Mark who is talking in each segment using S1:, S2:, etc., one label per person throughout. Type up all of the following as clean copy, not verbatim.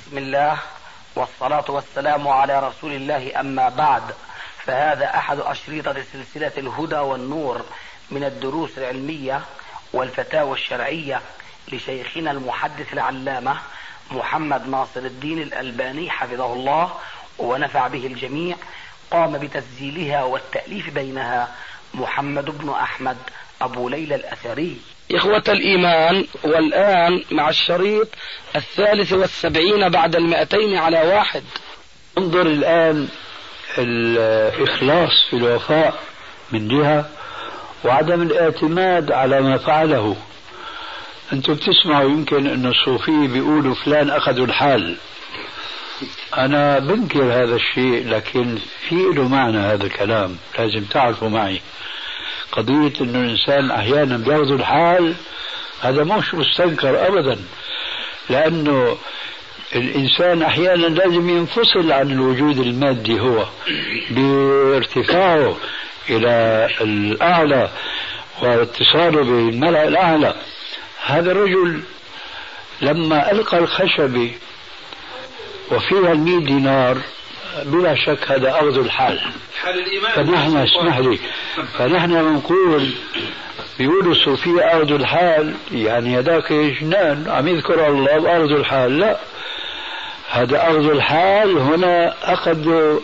S1: بسم الله والصلاة والسلام على رسول الله، أما بعد، فهذا أحد أشريطة سلسلة الهدى والنور من الدروس العلمية والفتاوى الشرعية لشيخنا المحدث العلامة محمد ناصر الدين الألباني حفظه الله ونفع به الجميع. قام بتسجيلها والتأليف بينها محمد بن أحمد أبو ليلى الأثري. إخوة الإيمان، والآن مع الشريط 73 بعد 200
S2: انظر الآن الإخلاص في الوفاء من جهة، وعدم الاعتماد على ما فعله. أنتم بتسمعوا يمكن أن الصوفية بيقولوا فلان أخذوا الحال. أنا بنكر هذا الشيء، لكن في له معنى هذا الكلام، لازم تعرفوا معي. قضية أنه الإنسان أحيانا بياخذ الحال هذا مش مستنكر أبدا، لأنه الإنسان أحيانا لازم ينفصل عن الوجود المادي هو بارتفاعه إلى الأعلى واتصاله بالملأ الأعلى. هذا الرجل لما ألقى الخشبة وفيها 100 دينار بلا شك هذا أخذ الحال. فنحن اسمح لي، فنحن بنقول بيقولوا الصوفية أخذوا الحال، يعني هذاك جنان عم يذكر الله وأخذوا الحال. لا، هذا أخذ الحال هنا أخذوا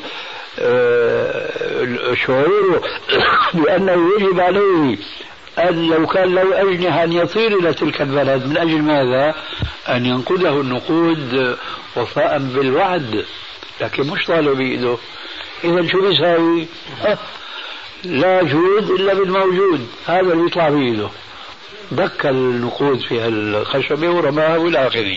S2: شعوره بأنه يجب عليه أن لو كان له أجنحة أن يطير إلى تلك البلد. من أجل ماذا؟ أن ينقذه النقود وفاء بالوعد، لكن مش طالب بإيده. إذا شو بيساوي؟ لا جود إلا بالموجود، هذا اللي يطلع بإيده. دك النقود في الخشبة ورماها إلى آخره.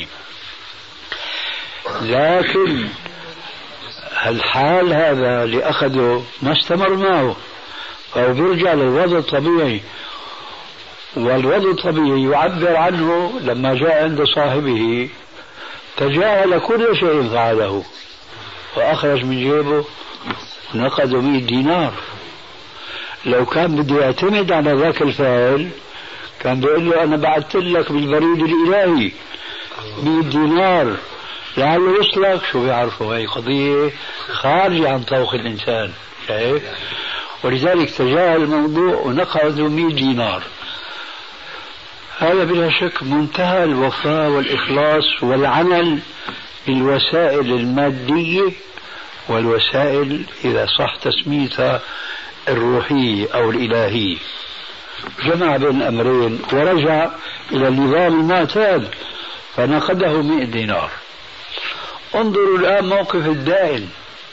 S2: لكن الحال هذا اللي أخذه ما استمر معه، فهو بيرجع للوضع الطبيعي، والوضع الطبيعي يعبر عنه لما جاء عند صاحبه تجاهل كل شيء فعله وأخرج من جيبه نقد 100 دينار. لو كان بده يعتمد على ذاك الفاعل كان بيقول له أنا بعثت لك بالبريد الإلهي 100 دينار لعله يصلك. شو بيعرفوا؟ هي قضية خارجة عن طوق الإنسان، شايف؟ ولذلك تجاهل الموضوع ونقد 100 دينار. هذا بلا شك منتهى الوفاء والإخلاص والعمل بالوسائل المادية والوسائل إذا صح تسميتها الروحية أو الإلهية. جمع بين الأمرين ورجع إلى النظام المعتاد فنقده 100 دينار. انظروا الآن موقف الدائن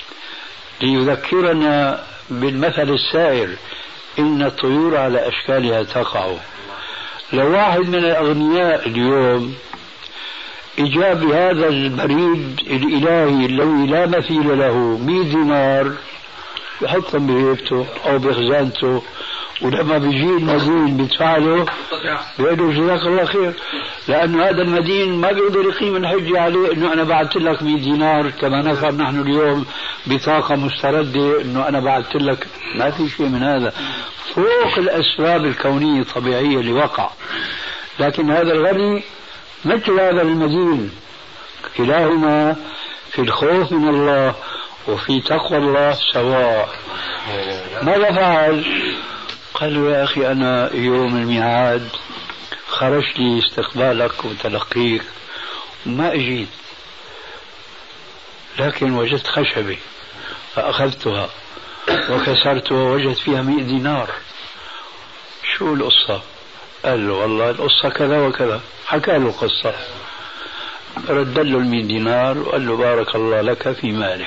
S2: ليذكرنا بالمثل السائر: إن الطيور على أشكالها تقع. لو واحد من الأغنياء اليوم إجاب بهذا البريد الإلهي الذي لا مثيل له 100 دينار يحطهم بهيبته أو بخزانته، ولما بيجي المدين بيدفع له بيقول له جزاك الله خير، لأن هذا المدين ما بيقدر يقيم الحجة عليه إنه أنا بعثت لك 100 دينار كما نفهم نحن اليوم بطاقة مستردة إنه أنا بعثت لك. ما في شيء من هذا، فوق الأسباب الكونية الطبيعية اللي وقع. لكن هذا الغني مثل هذا المدين، كلاهما في الخوف من الله وفي تقوى الله سواء. ماذا فعل؟ قال له يا أخي أنا يوم الميعاد خرجت لي استقبالك وتلقيك وما أجيت، لكن وجدت خشبة فأخذتها وكسرتها ووجدت فيها 100 دينار. شو القصة؟ قال له والله القصة كذا وكذا. حكى له القصة، رد له 100 دينار وقال له بارك الله لك في مالك.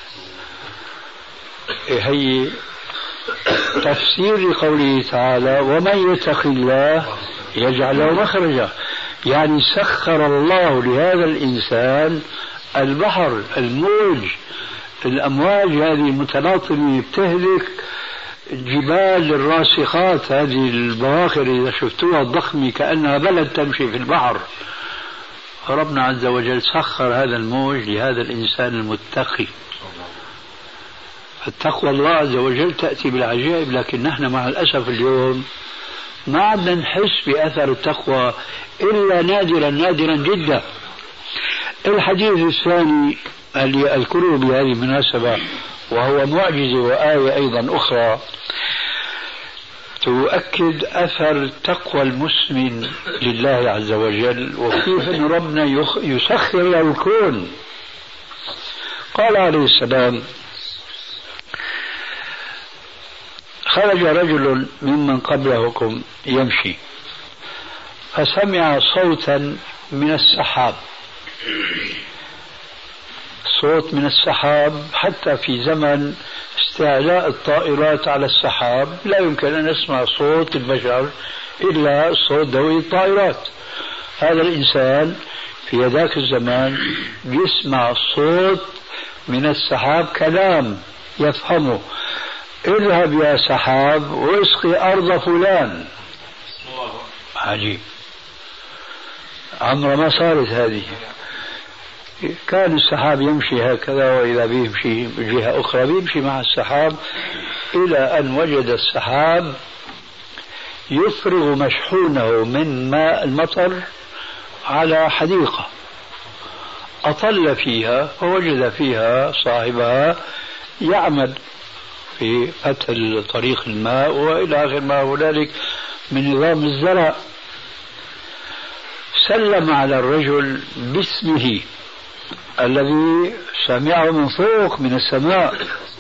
S2: هي تفسير لقوله تعالى: ومن يتق الله يجعل له مخرجا. يعني سخر الله لهذا الإنسان البحر، الموج، الأمواج هذه المتلاطمة بتهلك الجبال الراسخات، هذه البواخر إذا شفتوها الضخمة كأنها بلد تمشي في البحر. ربنا عز وجل سخر هذا الموج لهذا الإنسان المتقي. فالتقوى الله عز وجل تأتي بالعجائب، لكن نحن مع الأسف اليوم ما عدنا نحس بأثر التقوى إلا نادرا نادرا جدا. الحديث الثاني اللي أذكره بهذه المناسبة وهو معجزة وآية أيضا أخرى تؤكد أثر تقوى المسلم لله عز وجل وكيف أن ربنا يسخر له الكون. قال عليه السلام: خرج رجل ممن قبلكم يمشي فسمع صوتا من السحاب. صوت من السحاب، حتى في زمن استعلاء الطائرات على السحاب لا يمكن أن نسمع صوت البشر إلا صوت ذوي الطائرات. هذا الإنسان في ذاك الزمان يسمع صوت من السحاب، كلام يفهمه: اذهب يا سحاب واسقي أرض فلان. عجيب، عمره ما صارت هذه. كان السحاب يمشي هكذا، وإذا بيمشي بجهة أخرى بيمشي مع السحاب، إلى أن وجد السحاب يفرغ مشحونه من ماء المطر على حديقة، أطل فيها فوجد فيها صاحبها يعمل في فتح طريق الماء وإلى آخر ما هنالك من نظام الزرع. سلم على الرجل باسمه الذي سمعه من فوق من السماء،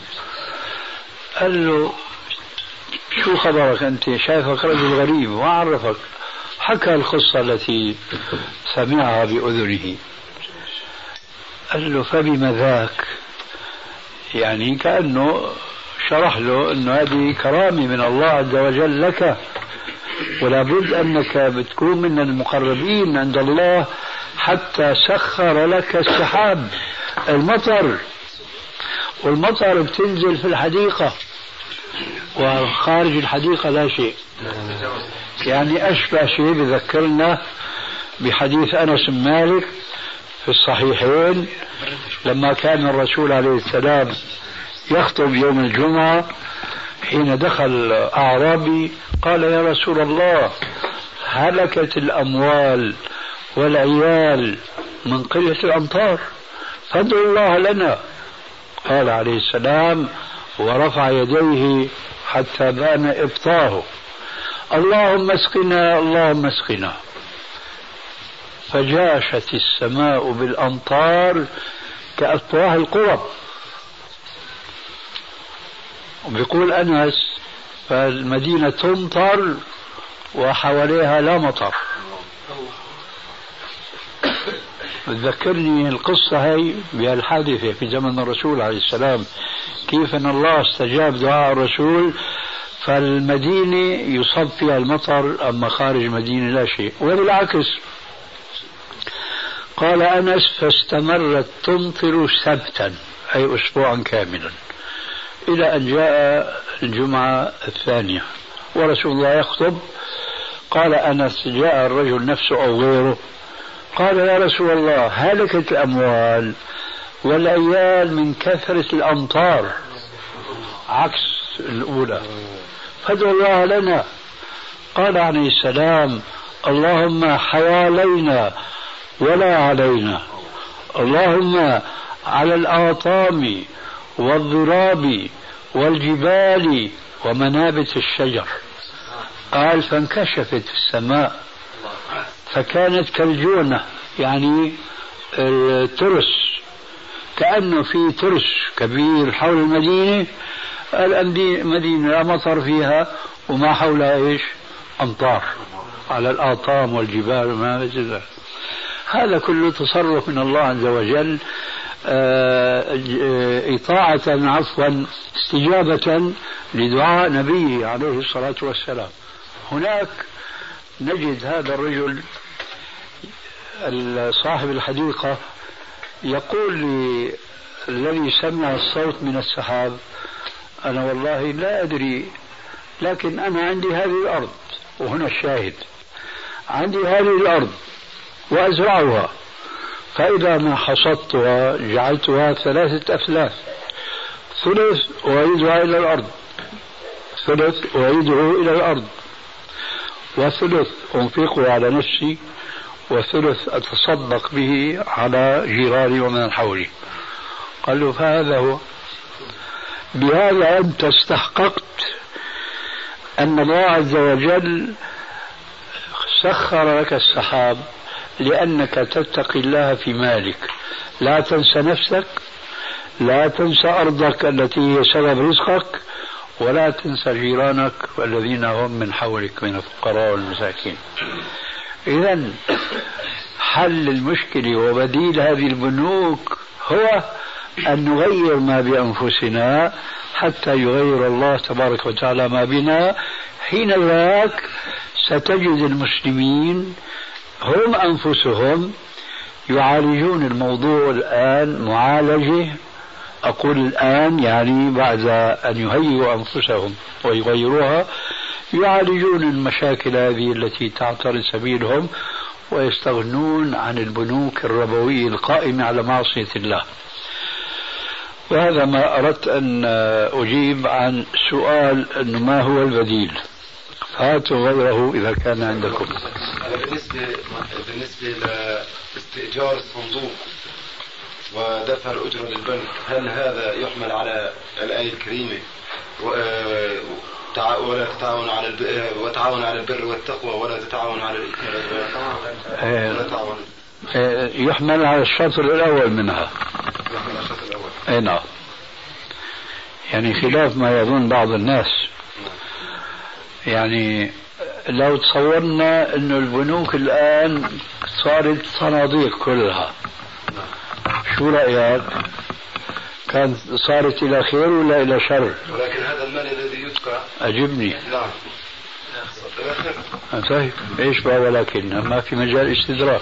S2: قال له: شو خبرك أنت؟ شايفك رجل غريب وعرفك. حكى القصة التي سمعها بأذنه. قال له: فبما ذاك؟ يعني كأنه شرح له أنه هذه كرامة من الله عز وجل لك، ولا بد أنك بتكون من المقربين عند الله حتى سخر لك السحاب، المطر، والمطر بتنزل في الحديقة وخارج الحديقة لا شيء. يعني أشبه شيء بذكرنا بحديث أنس بن مالك في الصحيحين لما كان الرسول عليه السلام يخطب يوم الجمعة، حين دخل أعرابي قال: يا رسول الله، هلكت الأموال والعيال من قلة الأمطار، فادعوا الله لنا. قال عليه السلام ورفع يديه حتى بان إبطاه: اللهم اسقنا اللهم اسقنا. فجاشت السماء بالأمطار كأفواه القرب. وبيقول أنس: فالمدينة تمطر وحواليها لا مطر. تذكرني القصة هي بهالحادثة في زمن الرسول عليه السلام، كيف أن الله استجاب دعاء الرسول فالمدينة يصب فيها المطر، أما خارج المدينة لا شيء. وبالعكس قال أنس: فاستمرت تمطر سبتا، أي أسبوعا كاملا، إلى أن جاء الجمعة الثانية ورسول الله يخطب. قال أنس: جاء الرجل نفسه أو غيره قال: يا رسول الله، هلكت الأموال والعيال من كثرة الأمطار، عكس الأولى، فادعوا الله لنا. قال عليه السلام: اللهم حوالينا ولا علينا، اللهم على الآطام والضراب والجبال ومنابت الشجر. قال: فانكشفت السماء فكانت كالجونة، يعني الترس، كأنه في ترس كبير حول المدينة. المدينة لا مطر فيها وما حولها إيش؟ أمطار على الآطام والجبال وما مثل. هذا كله تصرف من الله عز وجل، إطاعة عفوا استجابة لدعاء نبيه عليه الصلاة والسلام. هناك نجد هذا الرجل صاحب الحديقة يقول الذي سمع الصوت من السحاب: أنا والله لا أدري، لكن أنا عندي هذه الأرض، وهنا الشاهد، عندي هذه الأرض وأزرعها، فإذا ما حصدتها جعلتها 3 أثلاث، ثلث أعيدها إلى الأرض، ثلث أعيده إلى الأرض، وثلث أنفقه على نفسي، وثلث أتصدق به على جيراني ومن حولي. قال له فهذا هو. بهذا أنت استحققت أن الله عز وجل سخر لك السحاب لأنك تتقي الله في مالك. لا تنسى نفسك، لا تنسى أرضك التي هي سبب رزقك، ولا تنسى جيرانك والذين هم من حولك من الفقراء والمساكين. إذن حل المشكلة وبديل هذه البنوك هو أن نغير ما بأنفسنا حتى يغير الله تبارك وتعالى ما بنا. حين ذاك ستجد المسلمين هم أنفسهم يعالجون الموضوع الآن معالجة، أقول الآن يعني بعد أن يهيئوا أنفسهم ويغيروها، يعالجون المشاكل هذه التي تعترض سبيلهم ويستغنون عن البنوك الربوية القائمة على معصية الله. وهذا ما أردت أن أجيب عن سؤال أنه ما هو البديل، فهاتوا غيره إذا كان عندكم.
S3: بالنسبة لاستئجار الصندوق ودفع الأجرة للبنك، هل هذا يحمل على الآية الكريمة ولا تتعاون على البر والتقوى ولا تتعاون على الإثم والعدوان؟
S2: يحمل على الشطر الأول منها.
S3: يحمل على الشطر الأول.
S2: أي نعم. يعني خلاف ما يظن بعض الناس. يعني لو تصورنا أن البنوك الآن صارت صناديق كلها، شو رأيك؟ كان صارت إلى خير ولا إلى شر؟
S3: ولكن هذا المال الذي يدفع
S2: أجبني.
S3: نعم.
S2: طيب ايش بقى ولكن ما في مجال استدراك.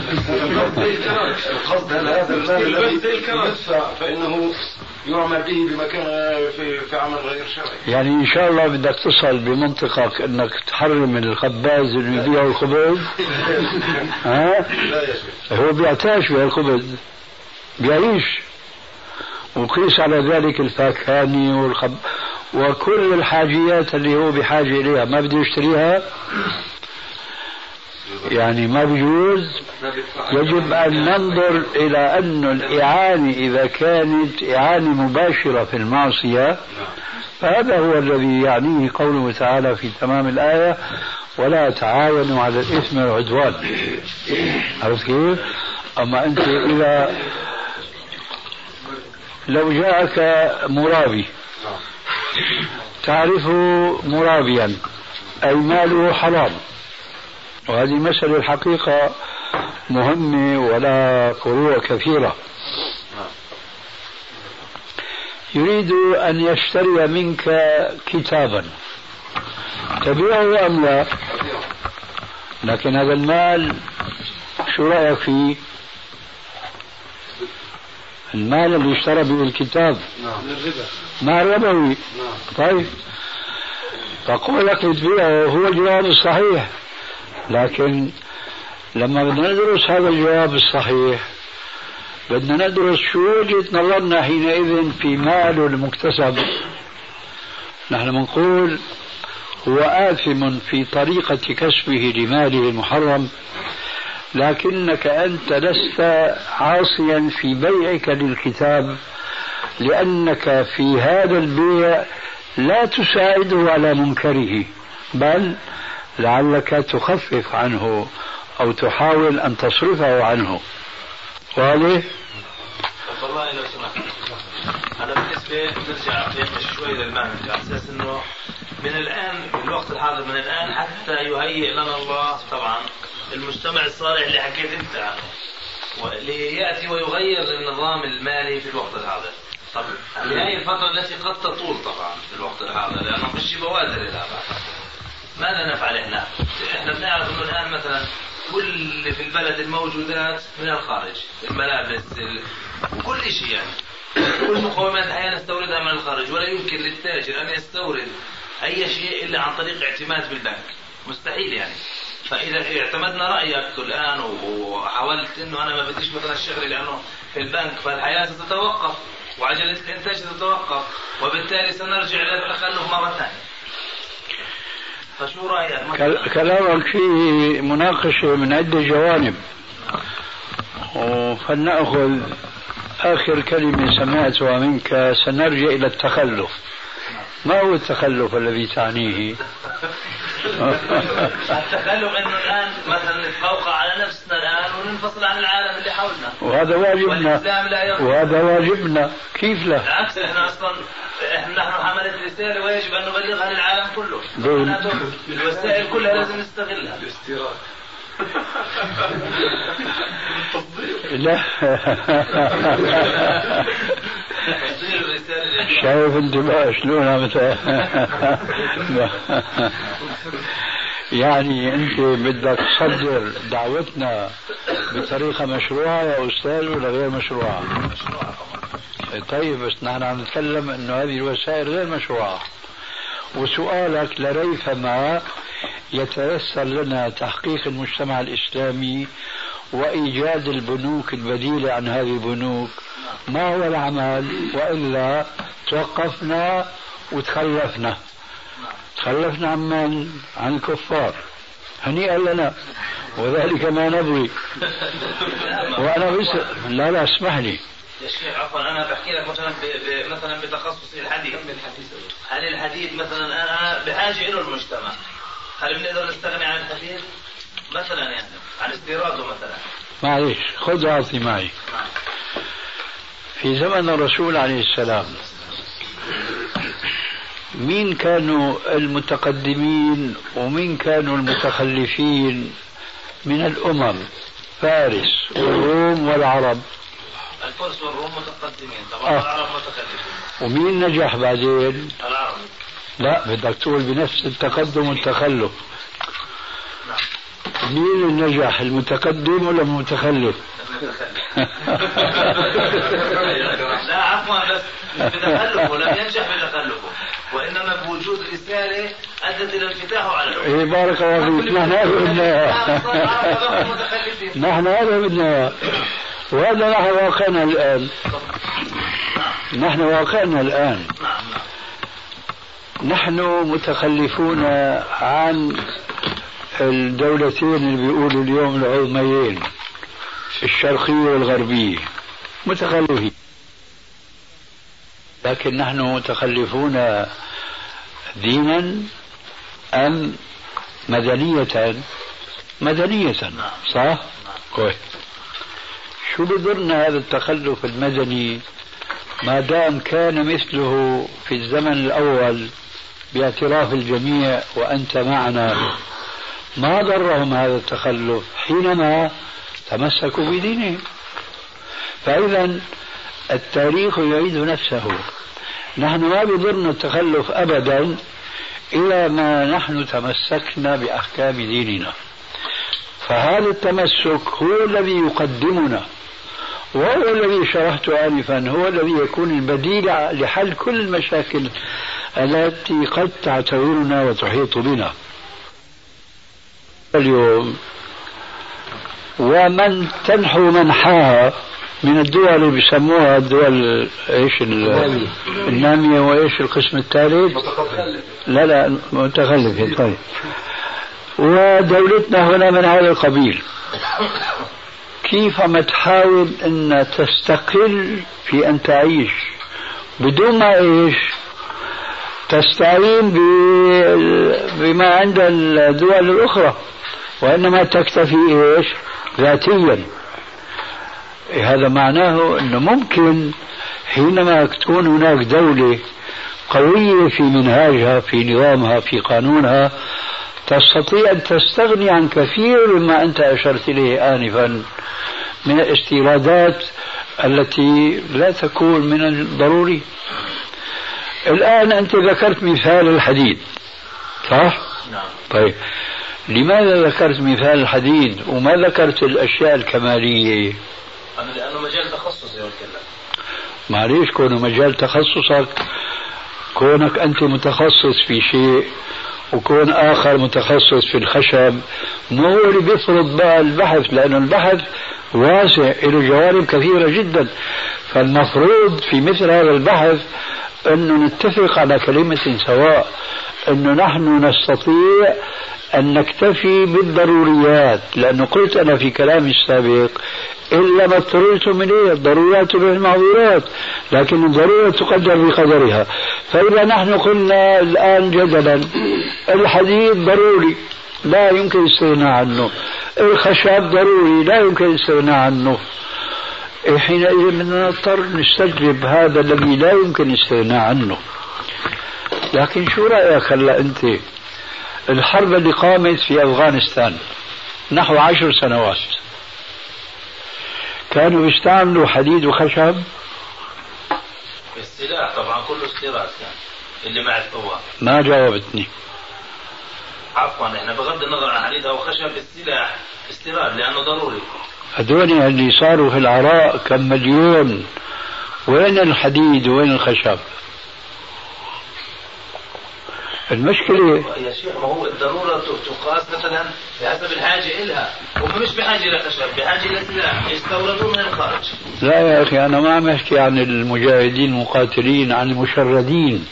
S3: القصد أن هذا المال الذي يدفع فإنه يعمل به بمكان في عمل غير شرعي.
S2: يعني إن شاء الله بدك تصل بمنطقك أنك تحرم من الخباز اللي يبيع الخبز. ها؟ هو بيعتاش بهالخبز، بيعيش، وقيس على ذلك الفاكهاني وكل الحاجيات اللي هو بحاجة إليها ما بده يشتريها. يعني ما بيجوز. يجب أن ننظر إلى أن الإعانة إذا كانت إعانة مباشرة في المعصية فهذا هو الذي يعنيه قوله تعالى في تمام الآية ولا تعاونوا على الإثم والعدوان. عرفت كيف؟ أما أنت إذا لو جاءك مرابي تعرفه مرابيا أي ماله حرام، وهذه مسألة الحقيقة مهمة ولا فروع كثيرة. يريد أن يشتري منك كتابا تبيعه أم لا؟ لكن هذا المال شو رأيك فيه؟ المال اللي اشترى به الكتاب ما ربوي. طيب فقولك تبيعه هو الجواب الصحيح، لكن لما بدنا ندرس هذا الجواب الصحيح بدنا ندرس شو وجهة نظرنا حينئذ في ماله المكتسب. نحن بنقول هو آثم في طريقة كسبه لماله المحرم، لكنك أنت لست عاصيا في بيعك للكتاب، لأنك في هذا البيع لا تساعده على منكره، بل لعلك تخفف عنه أو تحاول أن تصرفه عنه. واضح؟
S4: والله لو سمحت أنا بالنسبة نرجع شوي للمعنى على أساس أنه من الآن في الوقت الحاضر من الآن حتى يهيئ لنا الله طبعا المجتمع الصالح اللي حكيت أنت عنه ليأتي ويغير النظام المالي في الوقت الحاضر. طب هذه الفترة التي قد تطول طبعا في الوقت الحاضر لأنه مش بوادر إلى بعد. ماذا نفعل إحنا؟ إحنا بنعرف إنه الآن مثلا كل في البلد الموجودات من الخارج، الملابس وكل شيء يعني كل مقومات الحياة نستوردها من الخارج، ولا يمكن للتاجر أن يستورد أي شيء إلا عن طريق اعتماد بالبنك، مستحيل يعني. فإذا اعتمدنا رأيك الآن وحاولت إنه أنا ما بديش مثلا الشغل لأنه في البنك فالحياة ستتوقف وعجلة الإنتاج ستتوقف وبالتالي سنرجع إلى التخلف مرة ثانية. فشو رأيك؟
S2: كلامك فيه مناقشة من عدة جوانب، فلنأخذ آخر كلمة سمعتها منك. سنرجع إلى التخلف. ما هو التخلف الذي تعنيه؟
S4: التخلف انه الان مثلا نتفوق على نفسنا الان وننفصل عن العالم اللي حولنا،
S2: وهذا واجبنا، وهذا واجبنا. كيف لا؟
S4: بالعكس احنا اصلا نحن حملة رسالة ويجب ان نبلغها للعالم كله. الوسائل كلها لازم نستغلها.
S3: الاستيراد.
S2: لا شايف انت بقى شلونها مثلا. يعني انت بدك تصدر دعوتنا بطريقة مشروعة يا استاذ ولا غير مشروعة؟ طيب بس نحن عم نتكلم انه هذه الوسائل غير مشروعة، وسؤالك لريثما يتيسر لنا تحقيق المجتمع الإسلامي وإيجاد البنوك البديلة عن هذه البنوك. ما هو العمل؟ وإلا توقفنا وتخلفنا. تخلفنا عن من؟ عن الكفار. هنيئا لنا، وذلك ما نبغي. وأنا بس لا اسمح لي
S4: يا شيخ عفوا، انا بحكي لك مثلا بتخصص الحديد. هل الحديد مثلا انا بحاجه له المجتمع، هل بنقدر نستغني عن الحديد مثلا، يعني عن استيراده مثلا؟
S2: معلش خذ اعطي معي. في زمن الرسول عليه السلام مين كانوا المتقدمين ومين كانوا المتخلفين من الأمم؟ فارس والروم والعرب.
S4: الفرس والروم متقدمين طبعا، العرب متخلفين.
S2: ومين نجح بعدين؟
S4: العرب.
S2: لا بدك تقول بنفس التقدم والتخلف. مين اللي نجح، المتقدم ولا المتخلف؟
S4: لا عفوا، بس بتخلفه لم ينجح بتخلفه، وإنما بوجود رسالة أدت إلى انفتاحه على الأمم.
S2: إيه بارك الله فيك. نحن هذا بدنا، وهذا نحن واقعنا الآن. نحن واقعنا الآن. نحن متخلفون عن الدولتين اللي بيقولوا اليوم العظميين، الشرقية والغربية، متخلفين. لكن نحن متخلفون دينا أم مدنية؟ مدنية، صح؟ كويس. شو بضرنا هذا التخلف المدني ما دام كان مثله في الزمن الأول باعتراف الجميع وأنت معنا؟ ما ضرهم هذا التخلف حينما تمسكوا بدينهم. فإذا التاريخ يعيد نفسه. نحن ما بضرنا التخلف أبدا إلى ما نحن تمسكنا بأحكام ديننا. فهذا التمسك هو الذي يقدمنا، وهو الذي شرحت آنفا، هو الذي يكون البديل لحل كل المشاكل التي قد تعتبرنا وتحيط بنا اليوم. ومن تنحو منحاها من الدول اللي بيسموها الدول ايش النامية، وايش القسم الثالث؟ لا متخلف. طيب، ودولتنا هنا من هذا القبيل. كيف ما تحاول ان تستقل في ان تعيش بدون ما ايش تستعين بما عند الدول الاخرى، وانما تكتفي ايش ذاتيا. هذا معناه انه ممكن حينما تكون هناك دولة قوية في منهاجها، في نظامها، في قانونها، تستطيع ان تستغني عن كثير مما انت اشرت اليه آنفا من الاستيرادات التي لا تكون من الضروري. الآن أنت ذكرت مثال الحديد، صح؟
S4: نعم.
S2: طيب، لماذا ذكرت مثال الحديد وما ذكرت الأشياء الكمالية؟
S4: لأنه مجال تخصصي وكذا.
S2: معليش، كونه مجال تخصصك، كونك أنت متخصص في شيء وكون آخر متخصص في الخشب، مو هو اللي بيفرض بقى البحث، لأن البحث واسع له جوانب كثيرة جدا. فالمفروض في مثل هذا البحث أنه نتفق على كلمة سواء، أنه نحن نستطيع أن نكتفي بالضروريات، لأنه قلت أنا في كلامي السابق إلا ما اضطررتم إليه، الضرورات به المعذورات، لكن الضرورة تقدر بقدرها. فإذا نحن قلنا الآن جدلا الحديد ضروري لا يمكن الاستغناء عنه، الخشب ضروري لا يمكن الاستغناء عنه، حينئذ بدنا نضطر نستجلب هذا الذي لا يمكن الاستغناء عنه. لكن شو رأيك هلا أنت الحرب اللي قامت في أفغانستان نحو 10 سنوات كانوا يستعملوا حديد وخشب؟
S4: السلاح طبعا كله استيراد كان اللي مع الثوار.
S2: ما جاوبتني.
S4: عفوا احنا بغض النظر عن حديد او خشب السلاح استيراد لانه ضروري.
S2: هذول اللي صاروا في العراق كم مليون، وين الحديد وين الخشب؟ المشكلة
S4: يا شيخ ما هو الضرورة تقاس مثلا بحسب الحاجة إلها، هم مش بحاجة إلى خشب، بحاجة إلى سلاح يستوردون من الخارج.
S2: لا يا أخي أنا ما عم أحكي عن المجاهدين المقاتلين، عن المشردين.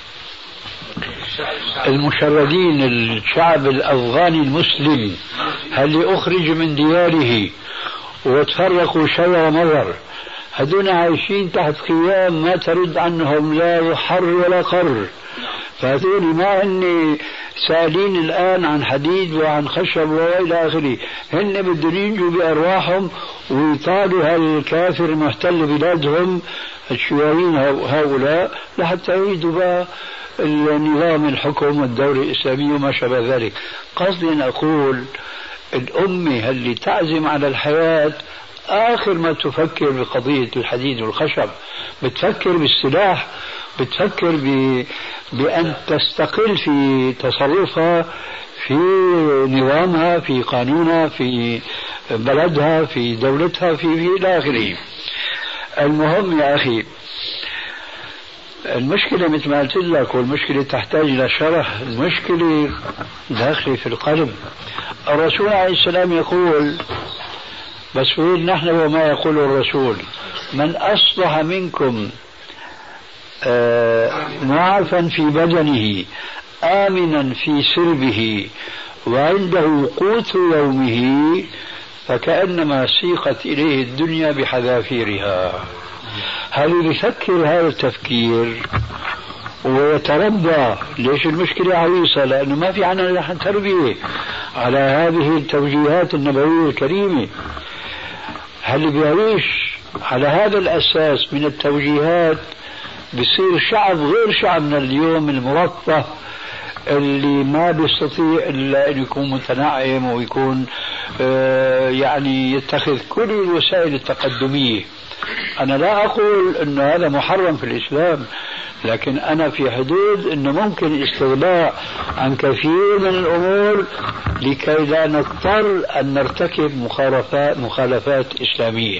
S2: المشردين الشعب الأفغاني المسلم اللي أخرج من دياره وتفرقوا شر مضر، هدول عايشين تحت خيام ما ترد عنهم لا حر ولا قر، فهذول ما هن سائلين الآن عن حديد وعن خشب وإلى آخره، هن بدهم ينجوا بأرواحهم ويطالوا هالكافر المحتل بلادهم الشيوعيين هؤلاء لحتى يريدوا بقى النظام الحكم والدولة الإسلامية وما شابه ذلك. قصدي أن أقول الأمة اللي تعزم على الحياة آخر ما تفكر بقضية الحديد والخشب، بتفكر بالسلاح، بتفكر بأن تستقل في تصرفها في نظامها في قانونها في بلدها في دولتها في إلى آخره. المهم يا أخي المشكلة مثل ما قلت لك، والمشكلة تحتاج إلى شرح، المشكلة داخلة في القلب. الرسول عليه السلام يقول، بس نحن وما يقول الرسول: من أصبح منكم معافا في بدنه آمنا في سربه وعنده قوت يومه فكأنما سيقت إليه الدنيا بحذافيرها. هل يفكر هذا التفكير ويتربى؟ ليش المشكلة عويصة؟ لأنه ما في عنا تربية على هذه التوجيهات النبوية الكريمة. هل بيعيش على هذا الأساس من التوجيهات بصير شعب غير شعبنا اليوم المرفه اللي ما بيستطيع إلا أن يكون متنعم ويكون يعني يتخذ كل الوسائل التقدمية. أنا لا أقول أن هذا محرم في الإسلام، لكن أنا في حدود أنه ممكن الاستغناء عن كثير من الأمور لكي لا نضطر أن نرتكب مخالفات إسلامية.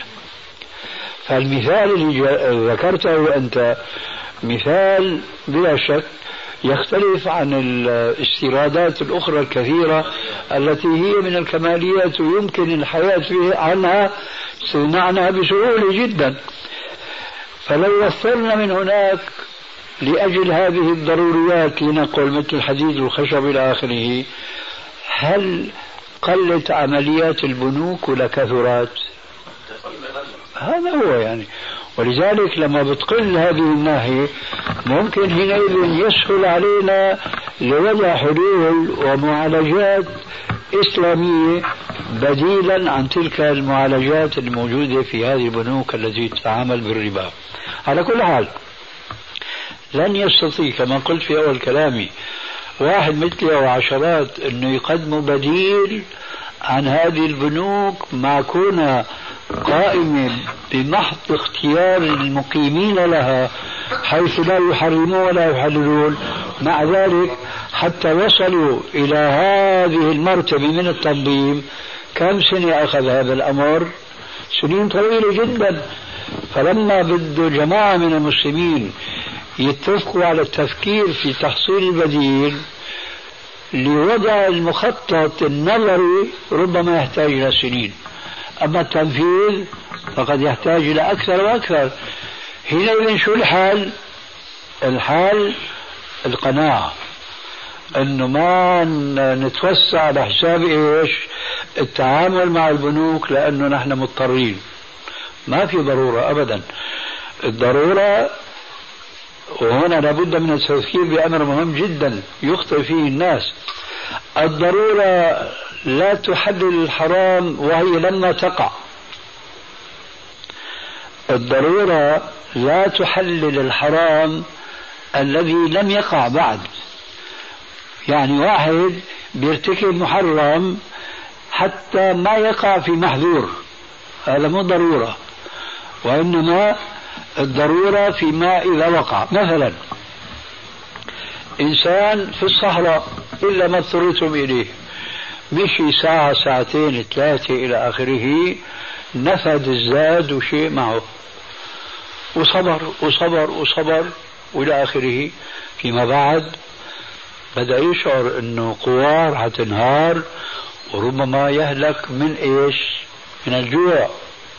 S2: فالمثال اللي ذكرته أنت مثال بلا شك يختلف عن الاستيرادات الأخرى الكثيرة التي هي من الكماليات ويمكن الحياة عنها استغناء عنها بسهولة جدا. فلو وفرنا من هناك لأجل هذه الضروريات لنقل مثل الحديد والخشب إلى آخره، هل قلت عمليات البنوك ولا كثرت؟ هذا هو يعني. ولذلك لما بتقل هذه الناحية ممكن حينئذ يسهل علينا لوضع حلول ومعالجات إسلامية بديلا عن تلك المعالجات الموجودة في هذه البنوك التي تتعامل بالربا. على كل حال لن يستطيع كما قلت في أول كلامي واحد مثلي أو عشرات أنه يقدموا بديل عن هذه البنوك مع كونها قائمة بمحض اختيار المقيمين لها حيث لا يحرمون ولا يحللون. مع ذلك حتى وصلوا إلى هذه المرتبة من التنظيم كم سنة أخذ هذا الأمر؟ سنين طويلة جدا. فلما بده جماعة من المسلمين يتفقوا على التفكير في تحصيل البديل لوضع المخطط النظري ربما يحتاج إلى سنين، أما التنفيذ فقد يحتاج إلى أكثر وأكثر. حينئذ شو الحال؟ الحال القناعة. انه ما نتوسع على حساب ايش؟ التعامل مع البنوك، لانه نحن مضطرين. ما في ضرورة ابدا. الضرورة، وهنا لابد من التفكير بأمر مهم جدا يخطئ فيه الناس. الضرورة لا تحلل الحرام وهي لما تقع. الضرورة لا تحلل الحرام الذي لم يقع بعد. يعني واحد بيرتكب محرم حتى ما يقع في محذور، هذا مو ضرورة، وإنما الضرورة فيما إذا وقع. مثلا إنسان في الصحراء إلا ما اضطررتم إليه، مشي ساعة ساعتين ثلاثة إلى آخره، نفد الزاد وشيء معه، وصبر وصبر وصبر وإلى آخره. فيما بعد بدأ يشعر أنه قوار حتنهار، وربما يهلك من إيش؟ من الجوع.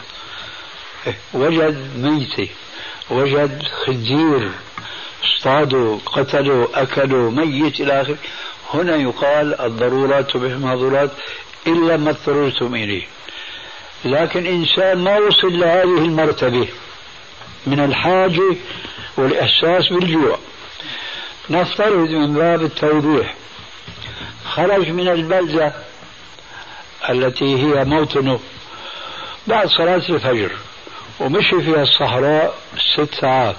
S2: وجد ميتة، وجد خنزير، اصطادوا قتلوا أكلوا ميت إلى آخره. هنا يقال الضرورات تبيح المحظورات إلا ما اضطررتم إليه. لكن إنسان ما وصل لهذه المرتبة من الحاجة والإحساس بالجوع، نفترض من باب التوضيح خرج من البلدة التي هي موطنه بعد صلاة الفجر ومشي فيها الصحراء 6 ساعات،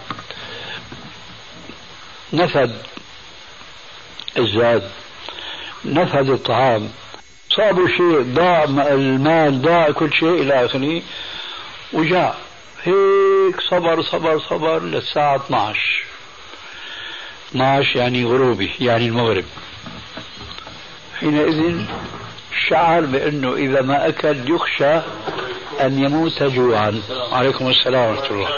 S2: نفد الزاد، نفد الطعام، صابوا شيء، ضاع المال، ضاع كل شيء إلى آخره، وجاء هيك صبر صبر صبر للساعة 12 يعني غروبي، يعني المغرب. حينئذ شعر بأنه إذا ما أكل يخشى أن يموت جوعا. عليكم السلام ورحمة الله.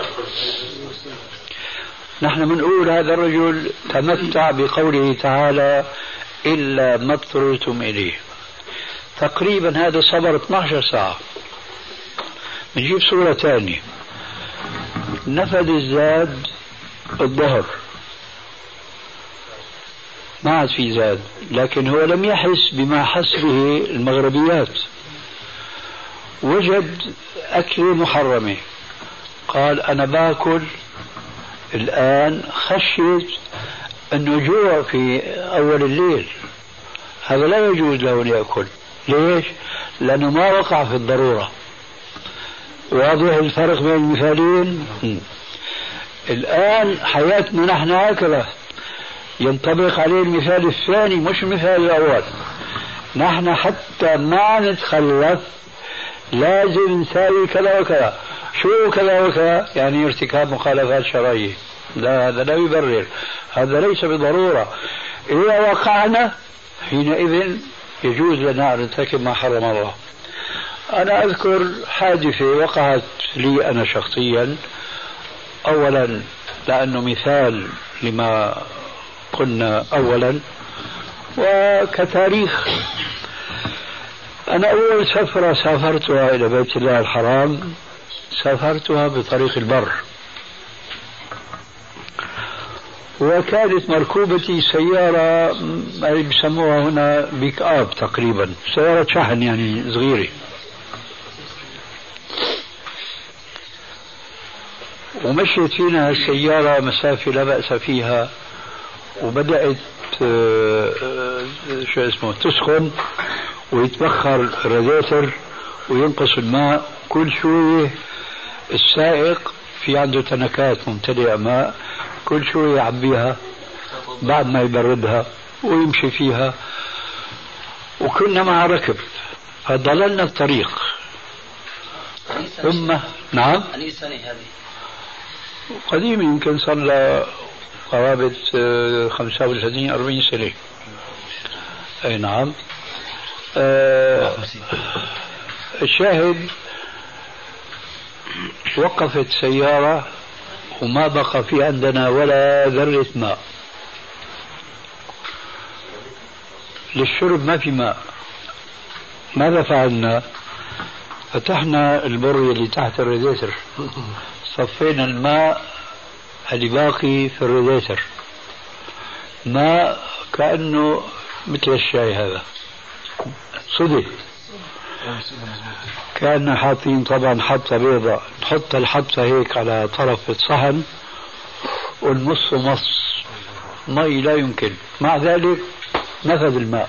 S2: نحن بنقول هذا الرجل تمتع بقوله تعالى إلا ما اضطررتم إليه. تقريبا هذا صبر 12 ساعة. بنجيب صورة ثانية، نفد الزاد الظهر، ما عاد في زاد، لكن هو لم يحس بما حس به المغربيات، وجد أكل محرمة، قال أنا باكل الآن خشيت أنه جوع في أول الليل، هذا لا يجوز له أن يأكل. ليش؟ لأنه ما وقع في الضرورة. واضح الفرق بين المثالين؟ الآن حياتنا نحن هكذا، ينطبق عليه المثال الثاني مش المثال الأول. نحن حتى ما نتخلف لازم نساوي كذا وكذا. شو كذا وكذا؟ يعني ارتكاب مخالفات شرعية. لا، هذا لا يبرر، هذا ليس بضرورة. إذا وقعنا حينئذ يجوز لنا أن نرتكب ما حرم الله. أنا أذكر حادثة وقعت لي أنا شخصيا، أولا لأنه مثال لما قلنا أولا، وكتاريخ. أنا أول سفرة سافرتها إلى بيت الله الحرام سافرتها بطريق البر، وكانت مركوبتي سيارة بسموها هنا بيك أب، تقريبا سيارة شحن يعني صغيرة. ومشيت فينا السيارة مسافة لا بأس فيها، وبدأت شو اسمه تسخن ويتبخر الراديتر وينقص الماء. كل شوية السائق في عنده تنكات ممتلئة ماء، كل شوية يعبيها بعد ما يبردها ويمشي فيها. وكنا مع ركب، فضللنا الطريق. ثم نعم قديم، يمكن صار له قرابة 35-40 سنة. أي نعم. الشاهد وقفت سيارة وما بقى في عندنا ولا ذرة ماء للشرب، ما في ماء. ماذا فعلنا؟ فتحنا البر اللي تحت الراديتر، صفينا الماء اللي باقي في الراديتر، ماء كأنه مثل الشاي هذا صدق. كأننا حاطين طبعا حبة بيضاء، نحط الحبة هيك على طرف الصحن ونمص مص مي لا يمكن، مع ذلك نفذ الماء.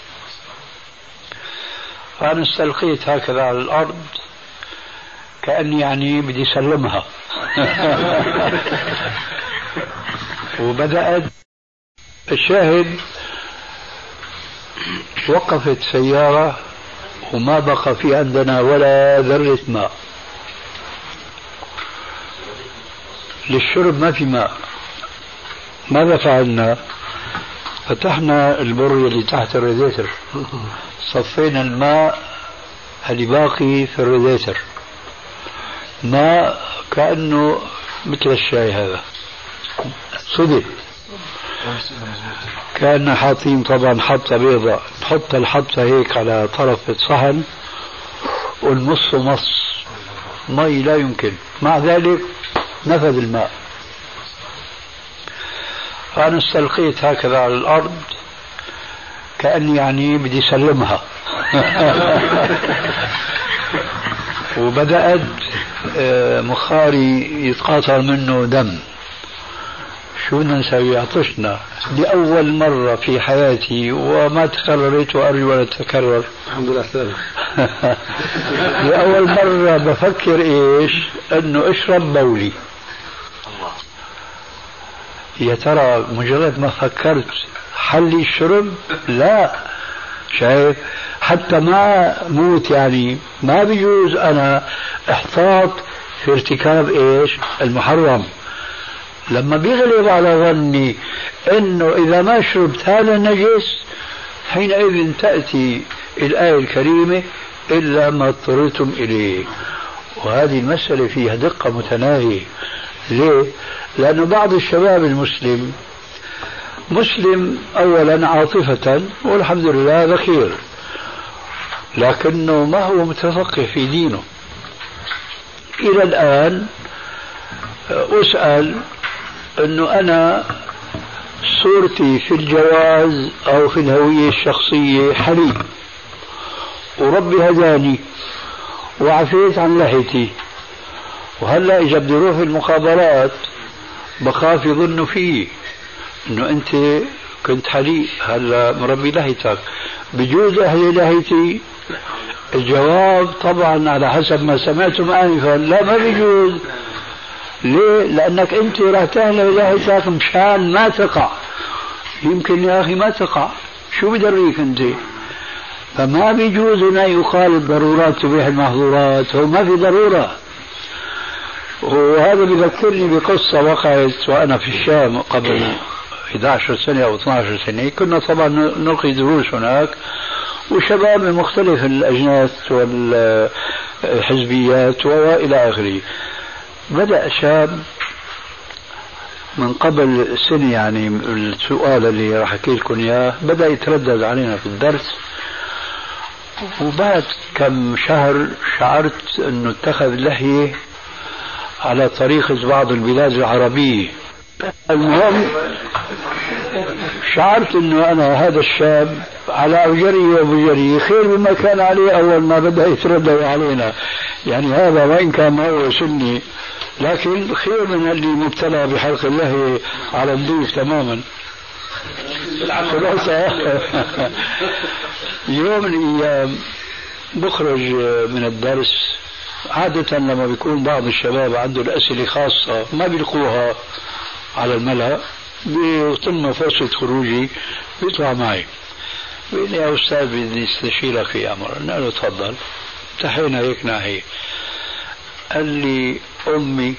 S2: فأنا استلقيت هكذا على الأرض كأني يعني بدي سلمها وبدأت الشاهد وقفت سيارة وما بقى في عندنا ولا ذرة ماء للشرب، ما في ماء. ماذا فعلنا؟ فتحنا البر اللي تحت الراديتر، صفينا الماء اللي باقي في الراديتر، ماء كأنه مثل الشاي هذا صدق. كأننا حاطين طبعا حبة بيضاء، نحط الحبة هيك على طرف الصحن ونمص مص مي لا يمكن، مع ذلك نفذ الماء. فأنا استلقيت هكذا على الأرض كأني يعني بدي سلمها وبدأت مخاري يتقاطر منه دم. شو بدنا نسوي؟ عطشنا لأول مرة في حياتي وما تكررت وأرجو أن تتكرر.
S3: الحمد لله سلام.
S2: لأول مرة بفكر إيش؟ أنه أشرب بولي. يا ترى مجرد ما فكرت حلي الشرب؟ لا، شايف؟ حتى ما موت يعني ما بيجوز أنا احتاط في ارتكاب إيش؟ المحرم. لما بيغلب على ظني انه اذا ما شربت هذا نجس، حينئذ تأتي الآية الكريمة إلا ما اضطررتم إليه. وهذه المسألة فيها دقة متناهية. ليه؟ لأن بعض الشباب المسلم مسلم أولا عاطفة والحمد لله ذخير، لكنه ما هو متفقه في دينه. إلى الآن أسأل أنه أنا صورتي في الجواز أو في الهوية الشخصية حليب، وربي هداني وعفيت عن لحيتي، وهلأ إذا بدي أروح في المخابرات بخاف يظنوا فيه أنه أنت كنت حليب هلا مربي لحيتك، بجوز أهلي لحيتي؟ الجواب طبعا على حسب ما سمعتم آنفا لا، ما بيجوز. ليه؟ لأنك أنت راح تهلا لحيتك مشان ما تقع. يمكن يا أخي ما تقع، شو بدريك أنت؟ فما بيجوز هنا يقال الضرورات تبيح المحظورات، هو ما في ضرورة. وهذا بذكرني بقصة وقعت وأنا في الشام قبل 11 سنة أو 12 سنة. كنا طبعا نلقي دروس هناك، وشباب من مختلف الأجناس والحزبيات وإلى آخره. بدأ شاب من قبل سنة، يعني السؤال اللي راح أحكي لكم إياه بدأ يتردد علينا في الدرس، وبعد كم شهر شعرت أنه اتخذ لحية على طريقة بعض البلاد العربية. المهم شعرت أنه أنا هذا الشاب على أوجري وبجري خير مما كان عليه أول ما بدأ يتردد علينا. يعني هذا وإن كان ما هو سني، لكن خير من اللي مبتلى بحلق اللحية على الضيف تماما. يوم من الأيام بخرج من الدرس، عادة لما بيكون بعض الشباب عنده الأسئلة خاصة ما بيلقوها على الملأ، بيتم فرصة خروجي بيطلع معي، بيقول لي يا أستاذ بدي استشيرك في أمر. قلنا له تفضل. انتهينا هيك ناحية. قال لي أمي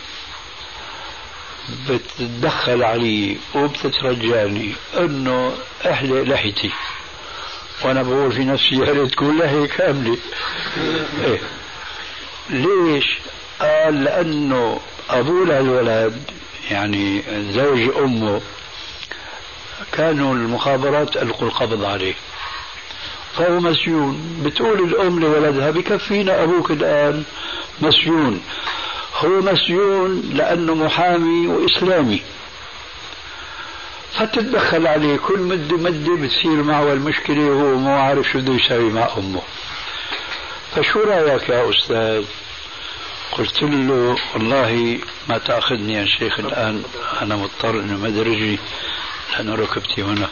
S2: بتتدخل علي وبتترجاني انه احلق لحيتي، وانا بقول في نفسي يا ريت تكون لحية كاملة. إيه؟ ليش؟ قال لانه ابوه للولد يعني زوج امه كانوا المخابرات القوا القبض عليه، فهو مسجون. بتقول الام لولدها بكفينا ابوك الان مسجون. هو مسجون لأنه محامي وإسلامي، فتتدخل عليه كل مدة بتصير معه المشكلة وهو ما عارف شو بده يسوي مع أمه. فشو رأيك يا أستاذ؟ قلت له والله ما تأخذني يا شيخ الآن، أنا مضطر أنه مد رجلي لأنه ركبتي هنا.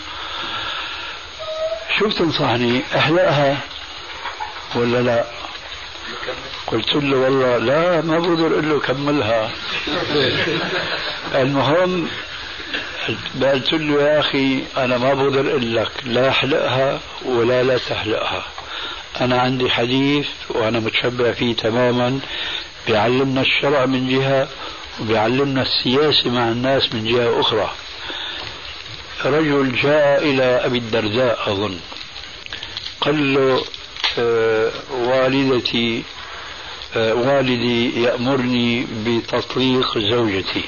S2: شو بتنصحني، أحلقها ولا لا؟ قلت له والله لا، ما بقدر أقول له كملها. المهم قلت له يا أخي أنا ما بقدر أقول لك لا أحلقها ولا لا تحلقها، أنا عندي حديث وأنا متشبع فيه تماما، بيعلمنا الشرع من جهة وبيعلمنا السياسة مع الناس من جهة أخرى. رجل جاء إلى أبي الدرداء أظن، قال له والدي يأمرني بتطليق زوجتي،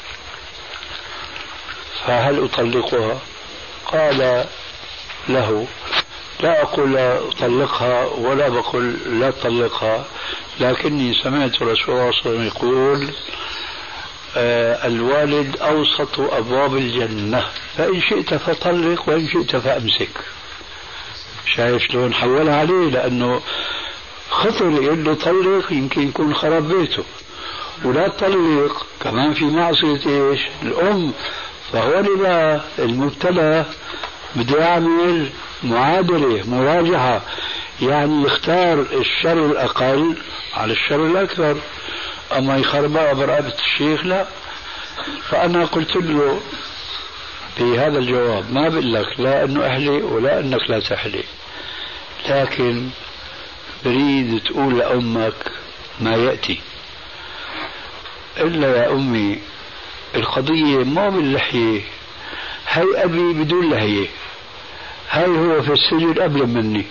S2: فهل أطلقها؟ قال له لا أقول طلقها ولا بقول لا طلقها، لكني سمعت رسول الله صلى الله عليه وسلم يقول الوالد أوسط أبواب الجنة، فإن شئت فطلق وإن شئت فأمسك. شايف شلون حولها عليه؟ لأنه خطر يقول له طلق يمكن يكون خرب بيته، ولا تطلق كمان في معصية إيش؟ الأم. فهو لما المبتلى بده يعمل معادلة مراجعة، يعني يختار الشر الأقل على الشر الأكثر، أما يخربها برقبة الشيخ لا. فأنا قلت له في هذا الجواب ما بقول لك لا أنه أحلي ولا أنك لا تحلي، لكن بريد تقول لأمك ما يأتي. إلا يا أمي القضية ما باللحية، هاي أبي بدون لحية، هاي هو في السجن قبل مني،